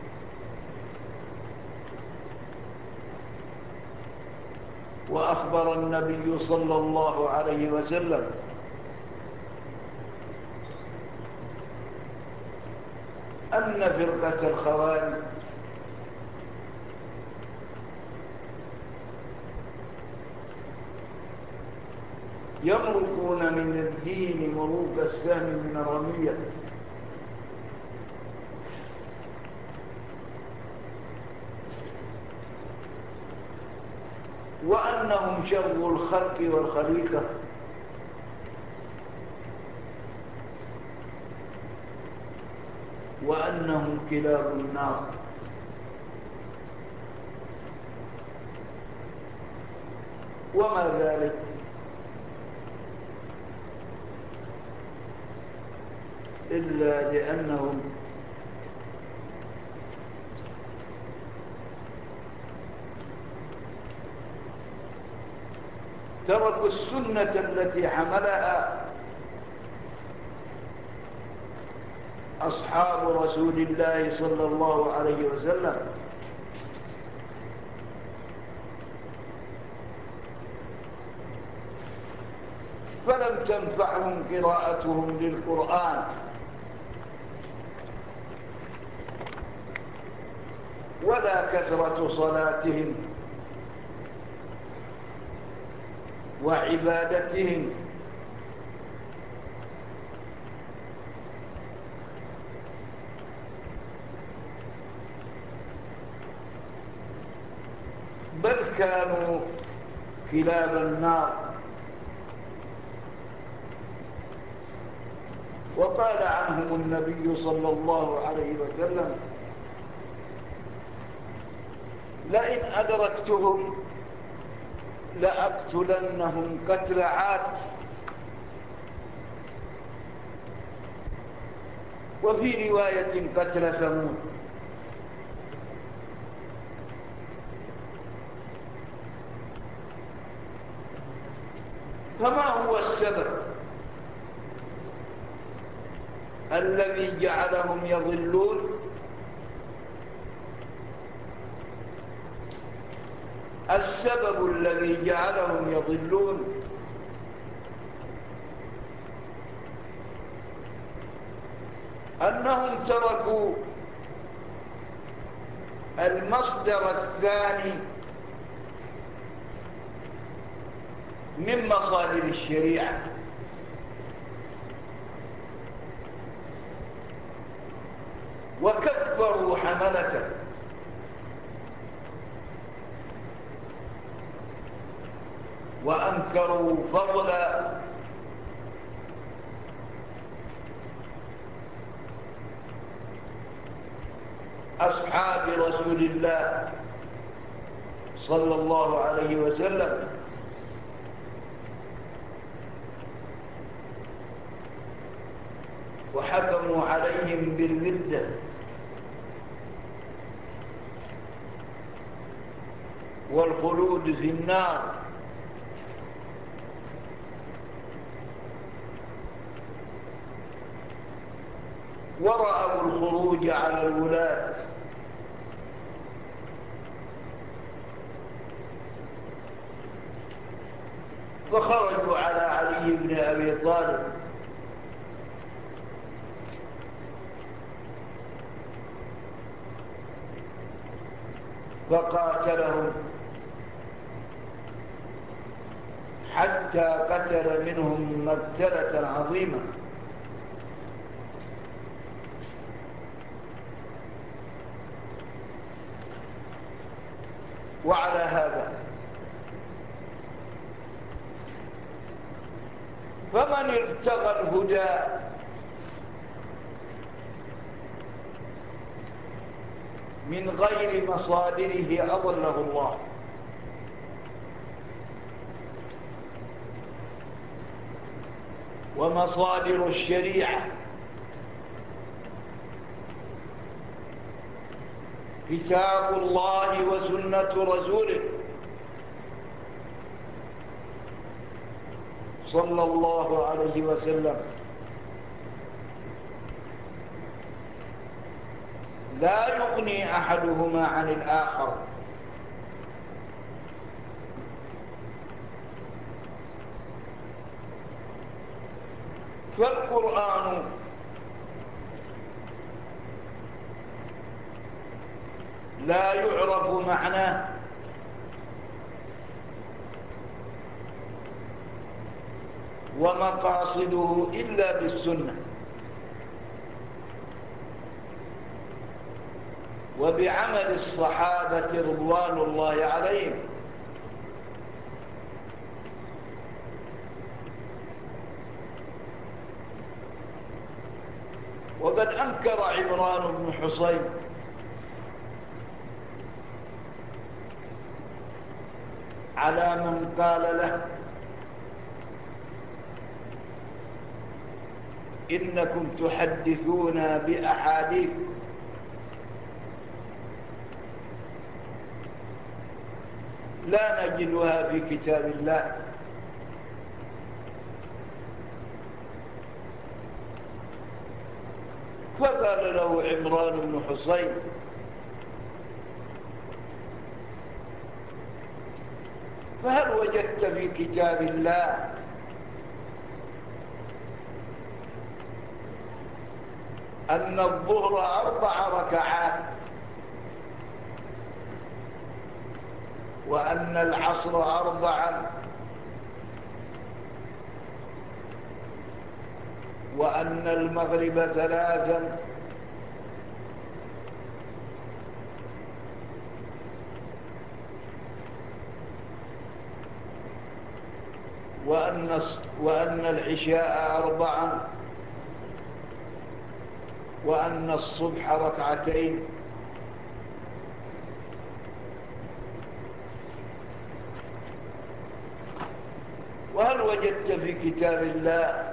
وأخبر النبي صلى الله عليه وسلم أن فرقة الخوارج يمرقون من الدين مروق السهم من الرمية، وأنهم شر الخلق والخليقة، وأنهم كلاب النار. وما ذلك إلا لأنهم تركوا السنة التي حملها أصحاب رسول الله صلى الله عليه وسلم، فلم تنفعهم قراءتهم للقرآن ولا كثرة صلاتهم وعبادتهم، بل كانوا كلاب النار. وقال عنهم النبي صلى الله عليه وسلم: لئن أدركتهم لأقتلنهم قتل عاد. وفي رواية قتل ثمود. فما هو السبب الذي جعلهم يضلون؟ السبب الذي جعلهم يضلون أنهم تركوا المصدر الثاني من مصادر الشريعة، وكبروا حملته وأنكروا فضل أصحاب رسول الله صلى الله عليه وسلم، وحكموا عليهم بالردة والخلود في النار، ورأوا الخروج على الولاة فخرجوا على علي بن أبي طالب فقاتلهم حتى قتل منهم مقتلة عظيمة. وعلى هذا فمن ابتغى الهدى من غير مصادره أضله الله، ومصادر الشريعة كتاب الله وسنة رسوله صلى الله عليه وسلم، لا يغني أحدهما عن الآخر، فالقرآن لا يعرف معناه ومقاصده إلا بالسنة وبعمل الصحابة رضوان الله عليهم. وقد أنكر عمران بن حصين على من قال له إنكم تحدثون بأحاديث لا نجدها في كتاب الله، فقال له عمران بن حصين فهل وجدت في كتاب الله أن الظهر 4 ركعات وأن العصر 4 وأن المغرب 3 وأن العشاء 4 وأن الصبح 2 وهل وجدت في كتاب الله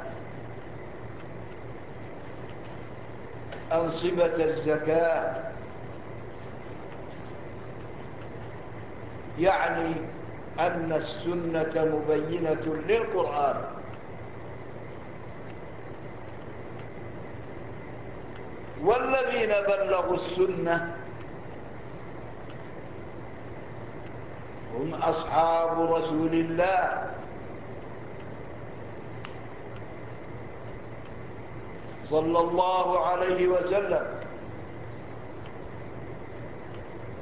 أنصبة الزكاة؟ يعني أن السنة مبينة للقرآن، والذين بلغوا السنة هم أصحاب رسول الله صلى الله عليه وسلم،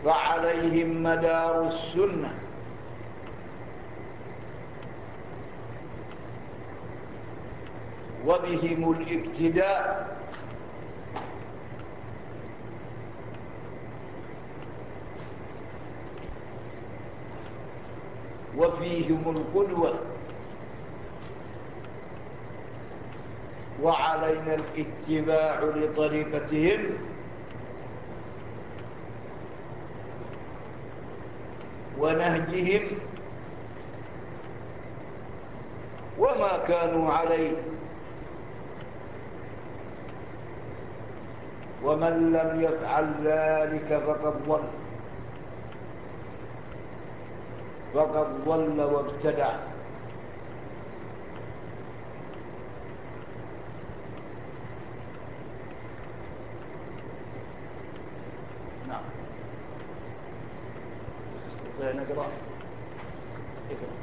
فعليهم مدار السنة، وبهم الاقتداء، وفيهم القدوة، وعلينا الاتباع لطريقتهم ونهجهم وما كانوا عليه. ومن لم يفعل ذلك فقد ضل وابتدع. نعم. استطيع نقرأ؟ اقرأ.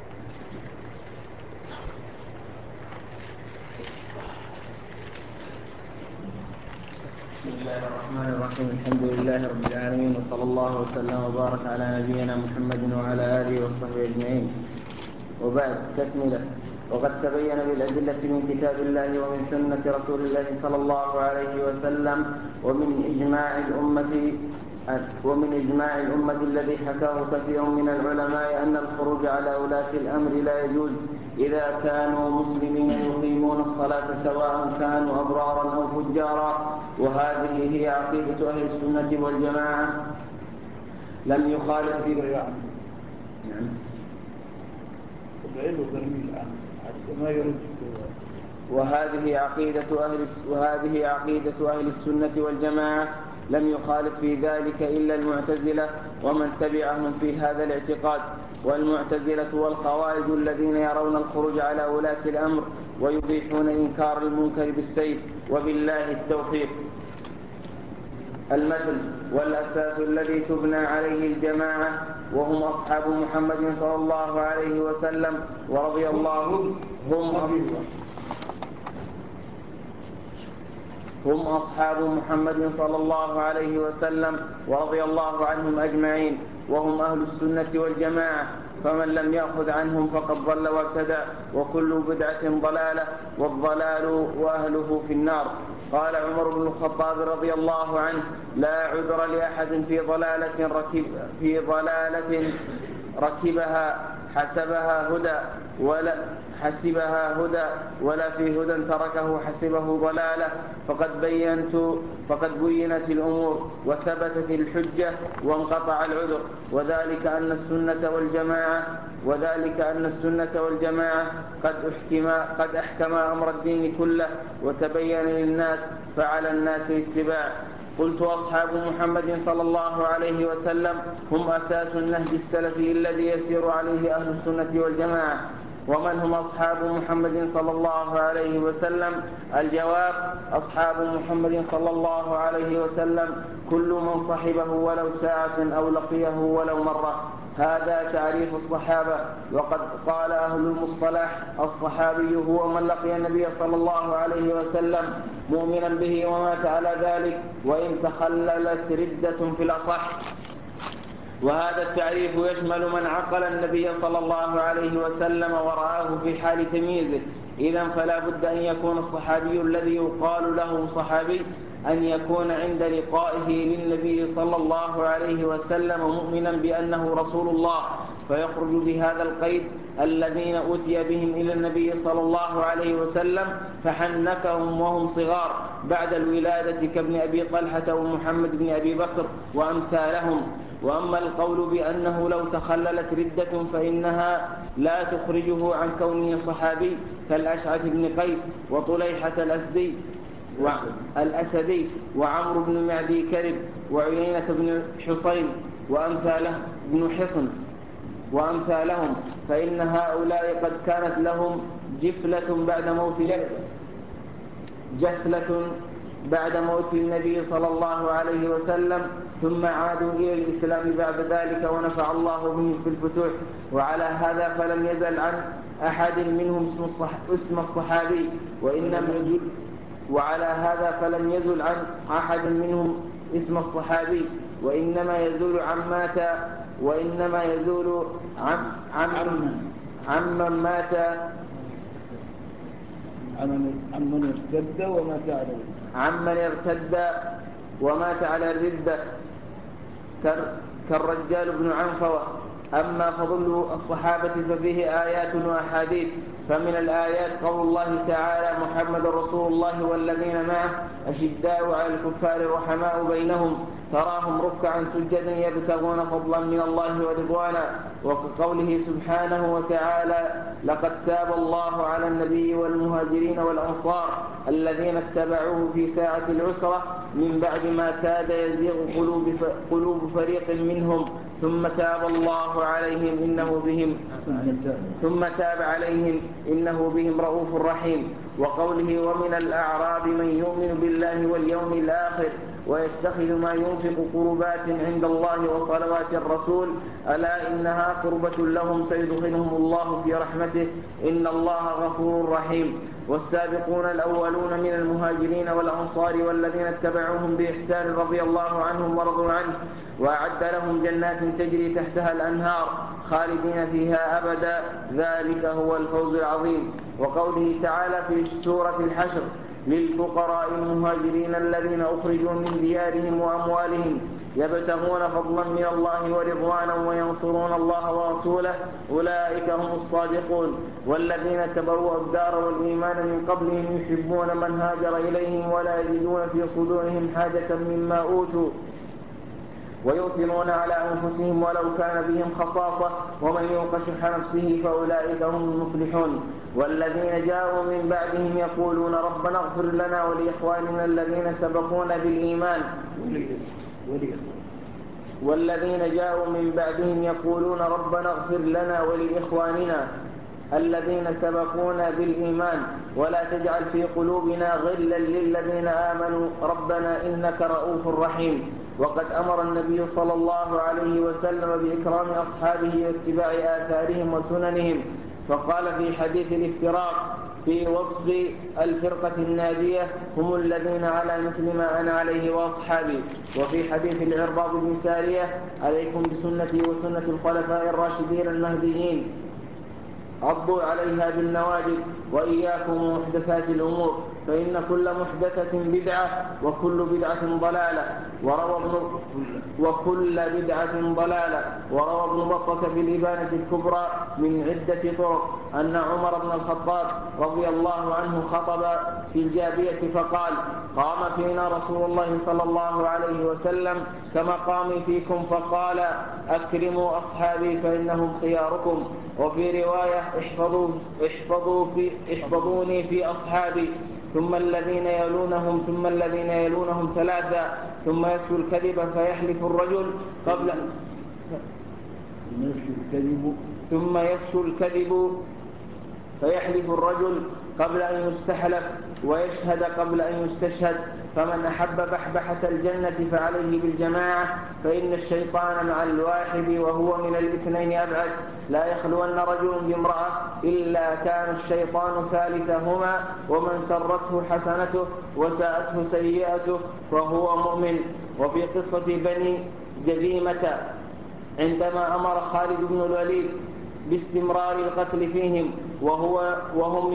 بسم الله الرحمن الرحيم. الحمد لله رب العالمين، وصلى الله وسلم وبارك على نبينا محمد وعلى آله وصحبه أجمعين. وبعد، تكملة. وقد تبين بالأدلة من كتاب الله ومن سنة رسول الله صلى الله عليه وسلم ومن إجماع الأمة الذي حكاه كثير من العلماء أن الخروج على ولاة الأمر لا يجوز إذا كانوا مسلمين يقيمون الصلاة سواء كانوا أبرارا أو فجارا. وهذه هي عقيدة أهل السنة والجماعة، لم يخالف في نعم. وهذه عقيدة أهل السنة والجماعة، لم يخالف في ذلك إلا المعتزلة ومن تبعهم في هذا الاعتقاد. والمعتزلة والخوارج الذين يرون الخروج على ولاة الأمر ويبيحون إنكار المنكر بالسيف، وبالله التوفيق. المثل والأساس الذي تبنى عليه الجماعة وهم أصحاب محمد صلى الله عليه وسلم ورضي الله هم أصحاب محمد صلى الله عليه وسلم ورضي الله عنهم أجمعين، وهم أهل السنة والجماعة. فمن لم يأخذ عنهم فقد ضل وابتدع، وكل بدعة ضلالة، والضلال وأهله في النار. قال عمر بن الخطاب رضي الله عنه: لا عذر لأحد في ضلالة ركبها حسبها هدى ولا في هدى تركه حسبه ضلالة. فقد بينت الأمور وثبتت الحجة وانقطع العذر، وذلك أن السنة والجماعة قد أحكم أمر الدين كله وتبين للناس، فعلى الناس الاتباع. قلت: أصحاب محمد صلى الله عليه وسلم هم أساس النهج السلفي الذي يسير عليه أهل السنة والجماعة. ومن هم أصحاب محمد صلى الله عليه وسلم؟ الجواب: أصحاب محمد صلى الله عليه وسلم كل من صحبه ولو ساعة أو لقيه ولو مرة. هذا تعريف الصحابة. وقد قال أهل المصطلح: الصحابي هو من لقي النبي صلى الله عليه وسلم مؤمنا به ومات على ذلك، وإن تخللت ردة في الأصح. وهذا التعريف يشمل من عقل النبي صلى الله عليه وسلم ورآه في حال تمييزه. إذن فلا بد أن يكون الصحابي الذي يقال له صحابي أن يكون عند لقائه للنبي صلى الله عليه وسلم مؤمنا بأنه رسول الله، فيخرج بهذا القيد الذين أتي بهم إلى النبي صلى الله عليه وسلم فحنكهم وهم صغار بعد الولادة، كابن أبي طلحة ومحمد بن أبي بكر وأمثالهم. وأما القول بأنه لو تخللت ردة فإنها لا تخرجه عن كونه صحابي، كالأشعث بن قيس وطليحة الأسدي وعمرو بن معدي كرب وعيينة بن حصين وأمثالهم، فإن هؤلاء قد كانت لهم جفلة بعد موت النبي صلى الله عليه وسلم، ثم عادوا إلى الإسلام بعد ذلك ونفع الله بهم في الفتوح. وعلى هذا فلم يزل عن أحد منهم اسم الصحابي، وإنما يزول عمن مات عمن ارتد ومات على الردة. عمن ارتد ومات على الردة كالرجال بن عنفوة. أما فضل الصحابة ففيه آيات وأحاديث. فمن الآيات قول الله تعالى: محمد رسول الله والذين معه أشداء على الكفار رحماء بينهم تراهم ركعا سجدا يبتغون فضلا من الله ورضوانا. وكقوله سبحانه وتعالى: لقد تاب الله على النبي والمهاجرين والأنصار الذين اتبعوه في ساعة العسرة من بعد ما كاد يزيغ قلوب فريق منهم ثم تاب عليهم إنه بهم رؤوف رحيم. وقوله: ومن الأعراب من يؤمن بالله واليوم الآخر ويتخذ ما ينفق قربات عند الله وصلوات الرسول ألا إنها قربة لهم سيدخلهم الله في رحمته إن الله غفور رحيم. والسابقون الأولون من المهاجرين والأنصار والذين اتبعوهم بإحسان رضي الله عنهم ورضوا عنه وأعد لهم جنات تجري تحتها الأنهار خالدين فيها أبدا ذلك هو الفوز العظيم. وقوله تعالى في سورة الحشر: للفقراء المهاجرين الذين أخرجوا من ديارهم وأموالهم يبتغون فضلا من الله ورضوانا وينصرون الله ورسوله أولئك هم الصادقون. والذين تبوأوا الدار والإيمان من قبلهم يحبون من هاجر إليهم ولا يجدون في صدورهم حاجة مما أوتوا ويؤثرون على أنفسهم ولو كان بهم خصاصة ومن يوق شح نفسه فأولئك هم المفلحون. والذين جاءوا من بعدهم يقولون ربنا اغفر لنا ولإخواننا الذين سبقونا بالإيمان والذين جاءوا من بعدهم يقولون ربنا اغفر لنا ولإخواننا الذين سبقونا بالإيمان ولا تجعل في قلوبنا غلا للذين آمنوا ربنا إنك رؤوف رحيم. وقد أمر النبي صلى الله عليه وسلم بإكرام أصحابه واتباع آثارهم وسننهم، فقال في حديث الافتراق في وصف الفرقة الناجية: هم الذين على مثل ما أنا عليه وأصحابي. وفي حديث العرباض بن سارية: عليكم بسنتي وسنة الخلفاء الراشدين المهديين عضوا عليها بالنواجذ وإياكم محدثات الأمور فإن كل محدثة بدعة وكل بدعة ضلالة. وروى ابن بطة في الإبانة الكبرى من عدة طرق أن عمر بن الخطاب رضي الله عنه خطب في الجابية فقال: قام فينا رسول الله صلى الله عليه وسلم كمقامي فيكم فقال: أكرموا أصحابي فإنهم خياركم. وفي رواية: احفظوني في أصحابي ثم الذين يلونهم ثلاثة ثم يفشو الكذب فيحلف الرجل قبل أن يستحلف ويشهد قبل أن يستشهد. فمن أحب بحبحة الجنة فعليه بالجماعة فإن الشيطان مع الواحد وهو من الاثنين أبعد. لا يخلون رجل بامرأة إلا كان الشيطان ثالثهما ومن سرته حسنته وساءته سيئته فهو مؤمن. وفي قصة بني جذيمة عندما أمر خالد بن الوليد باستمرار القتل فيهم وهم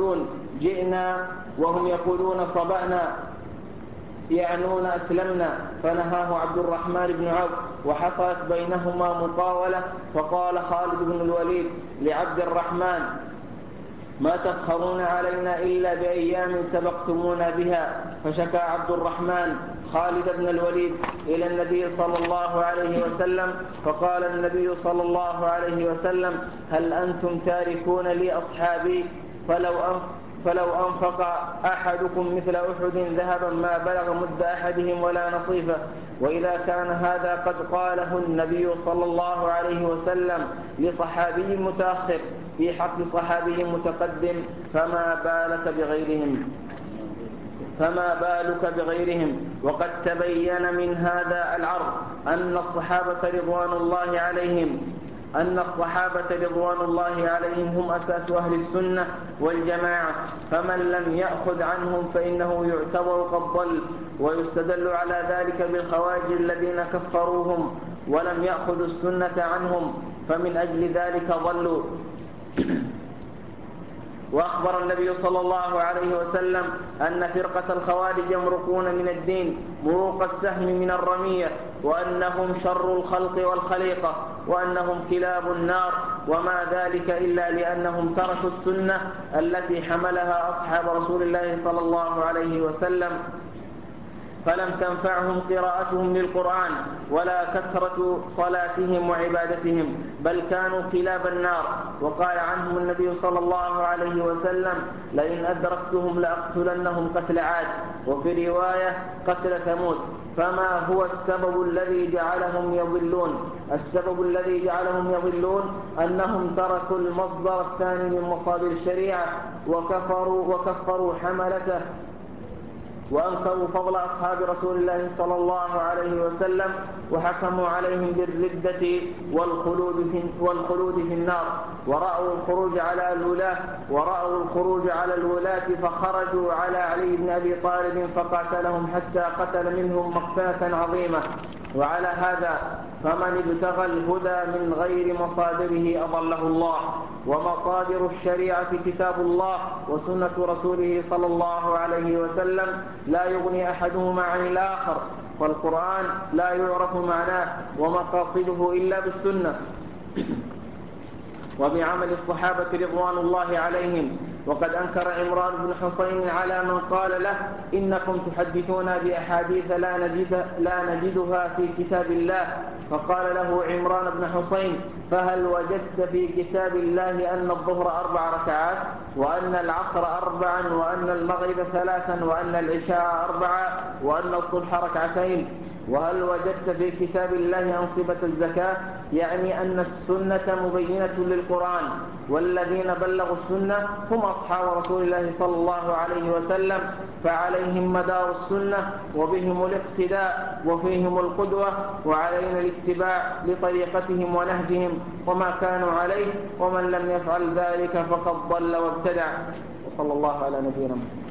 يقولون صبأنا يعنون أسلمنا فنهاه عبد الرحمن بن عوف وحصلت بينهما مطاولة فقال خالد بن الوليد لعبد الرحمن: ما تفخرون علينا إلا بأيام سبقتمونا بها. فشكى عبد الرحمن خالد بن الوليد إلى النبي صلى الله عليه وسلم فقال النبي صلى الله عليه وسلم: هل أنتم تاركون لي أصحابي؟ فلو أنفق أحدكم مثل أحد ذهبا ما بلغ مد أحدهم ولا نصيفه. وإذا كان هذا قد قاله النبي صلى الله عليه وسلم لصحابي متأخر في حق صحابي متقدم فما بالك بغيرهم. وقد تبين من هذا العرض أن الصحابة رضوان الله عليهم هم أساس أهل السنة والجماعة، فمن لم يأخذ عنهم فإنه يعتبر قد ضل ويستدل على ذلك بالخوارج الذين كفروهم ولم يأخذوا السنة عنهم، فمن أجل ذلك ضلوا. وأخبر النبي صلى الله عليه وسلم أن فرقة الخوارج يمرقون من الدين مروق السهم من الرمية، وأنهم شر الخلق والخليقة، وأنهم كلاب النار، وما ذلك إلا لأنهم تركوا السنة التي حملها أصحاب رسول الله صلى الله عليه وسلم، فلم تنفعهم قراءتهم للقرآن ولا كثرة صلاتهم وعبادتهم، بل كانوا كلاب النار. وقال عنهم النبي صلى الله عليه وسلم: لئن أدركتهم لأقتلنهم قتل عاد، وفي رواية قتل ثمود. فما هو السبب الذي جعلهم يضلون؟ السبب الذي جعلهم يضلون أنهم تركوا المصدر الثاني من مصادر الشريعة وكفروا حملته، وأنكروا فضل أصحاب رسول الله صلى الله عليه وسلم، وحكموا عليهم بالردة والخلود في النار، ورأوا الخروج على الولاة فخرجوا على علي بن أبي طالب فقاتلهم حتى قتل منهم مقتلة عظيمة. وعلى هذا فمن ابتغى الهدى من غير مصادره أضله الله. ومصادر الشريعة كتاب الله وسنة رسوله صلى الله عليه وسلم، لا يغني أحدهما عن الآخر، فالقرآن لا يعرف معناه ومقاصده إلا بالسنة وبعمل الصحابة رضوان الله عليهم. وقد أنكر عمران بن حسين على من قال له: إنكم تحدثون بأحاديث لا نجدها في كتاب الله. فقال له عمران بن حسين: فهل وجدت في كتاب الله أن الظهر 4 ركعات، وأن العصر 4، وأن المغرب 3، وأن العشاء 4، وأن الصبح 2 ركعات؟ وهل وجدت في كتاب الله أنصبة الزكاة؟ يعني أن السنة مبينة للقرآن، والذين بلغوا السنة هم أصحاب رسول الله صلى الله عليه وسلم، فعليهم مدار السنة وبهم الاقتداء وفيهم القدوة، وعلينا الاتباع لطريقتهم ونهجهم وما كانوا عليه، ومن لم يفعل ذلك فقد ضل وابتدع. وصلى الله على نبينا محمد.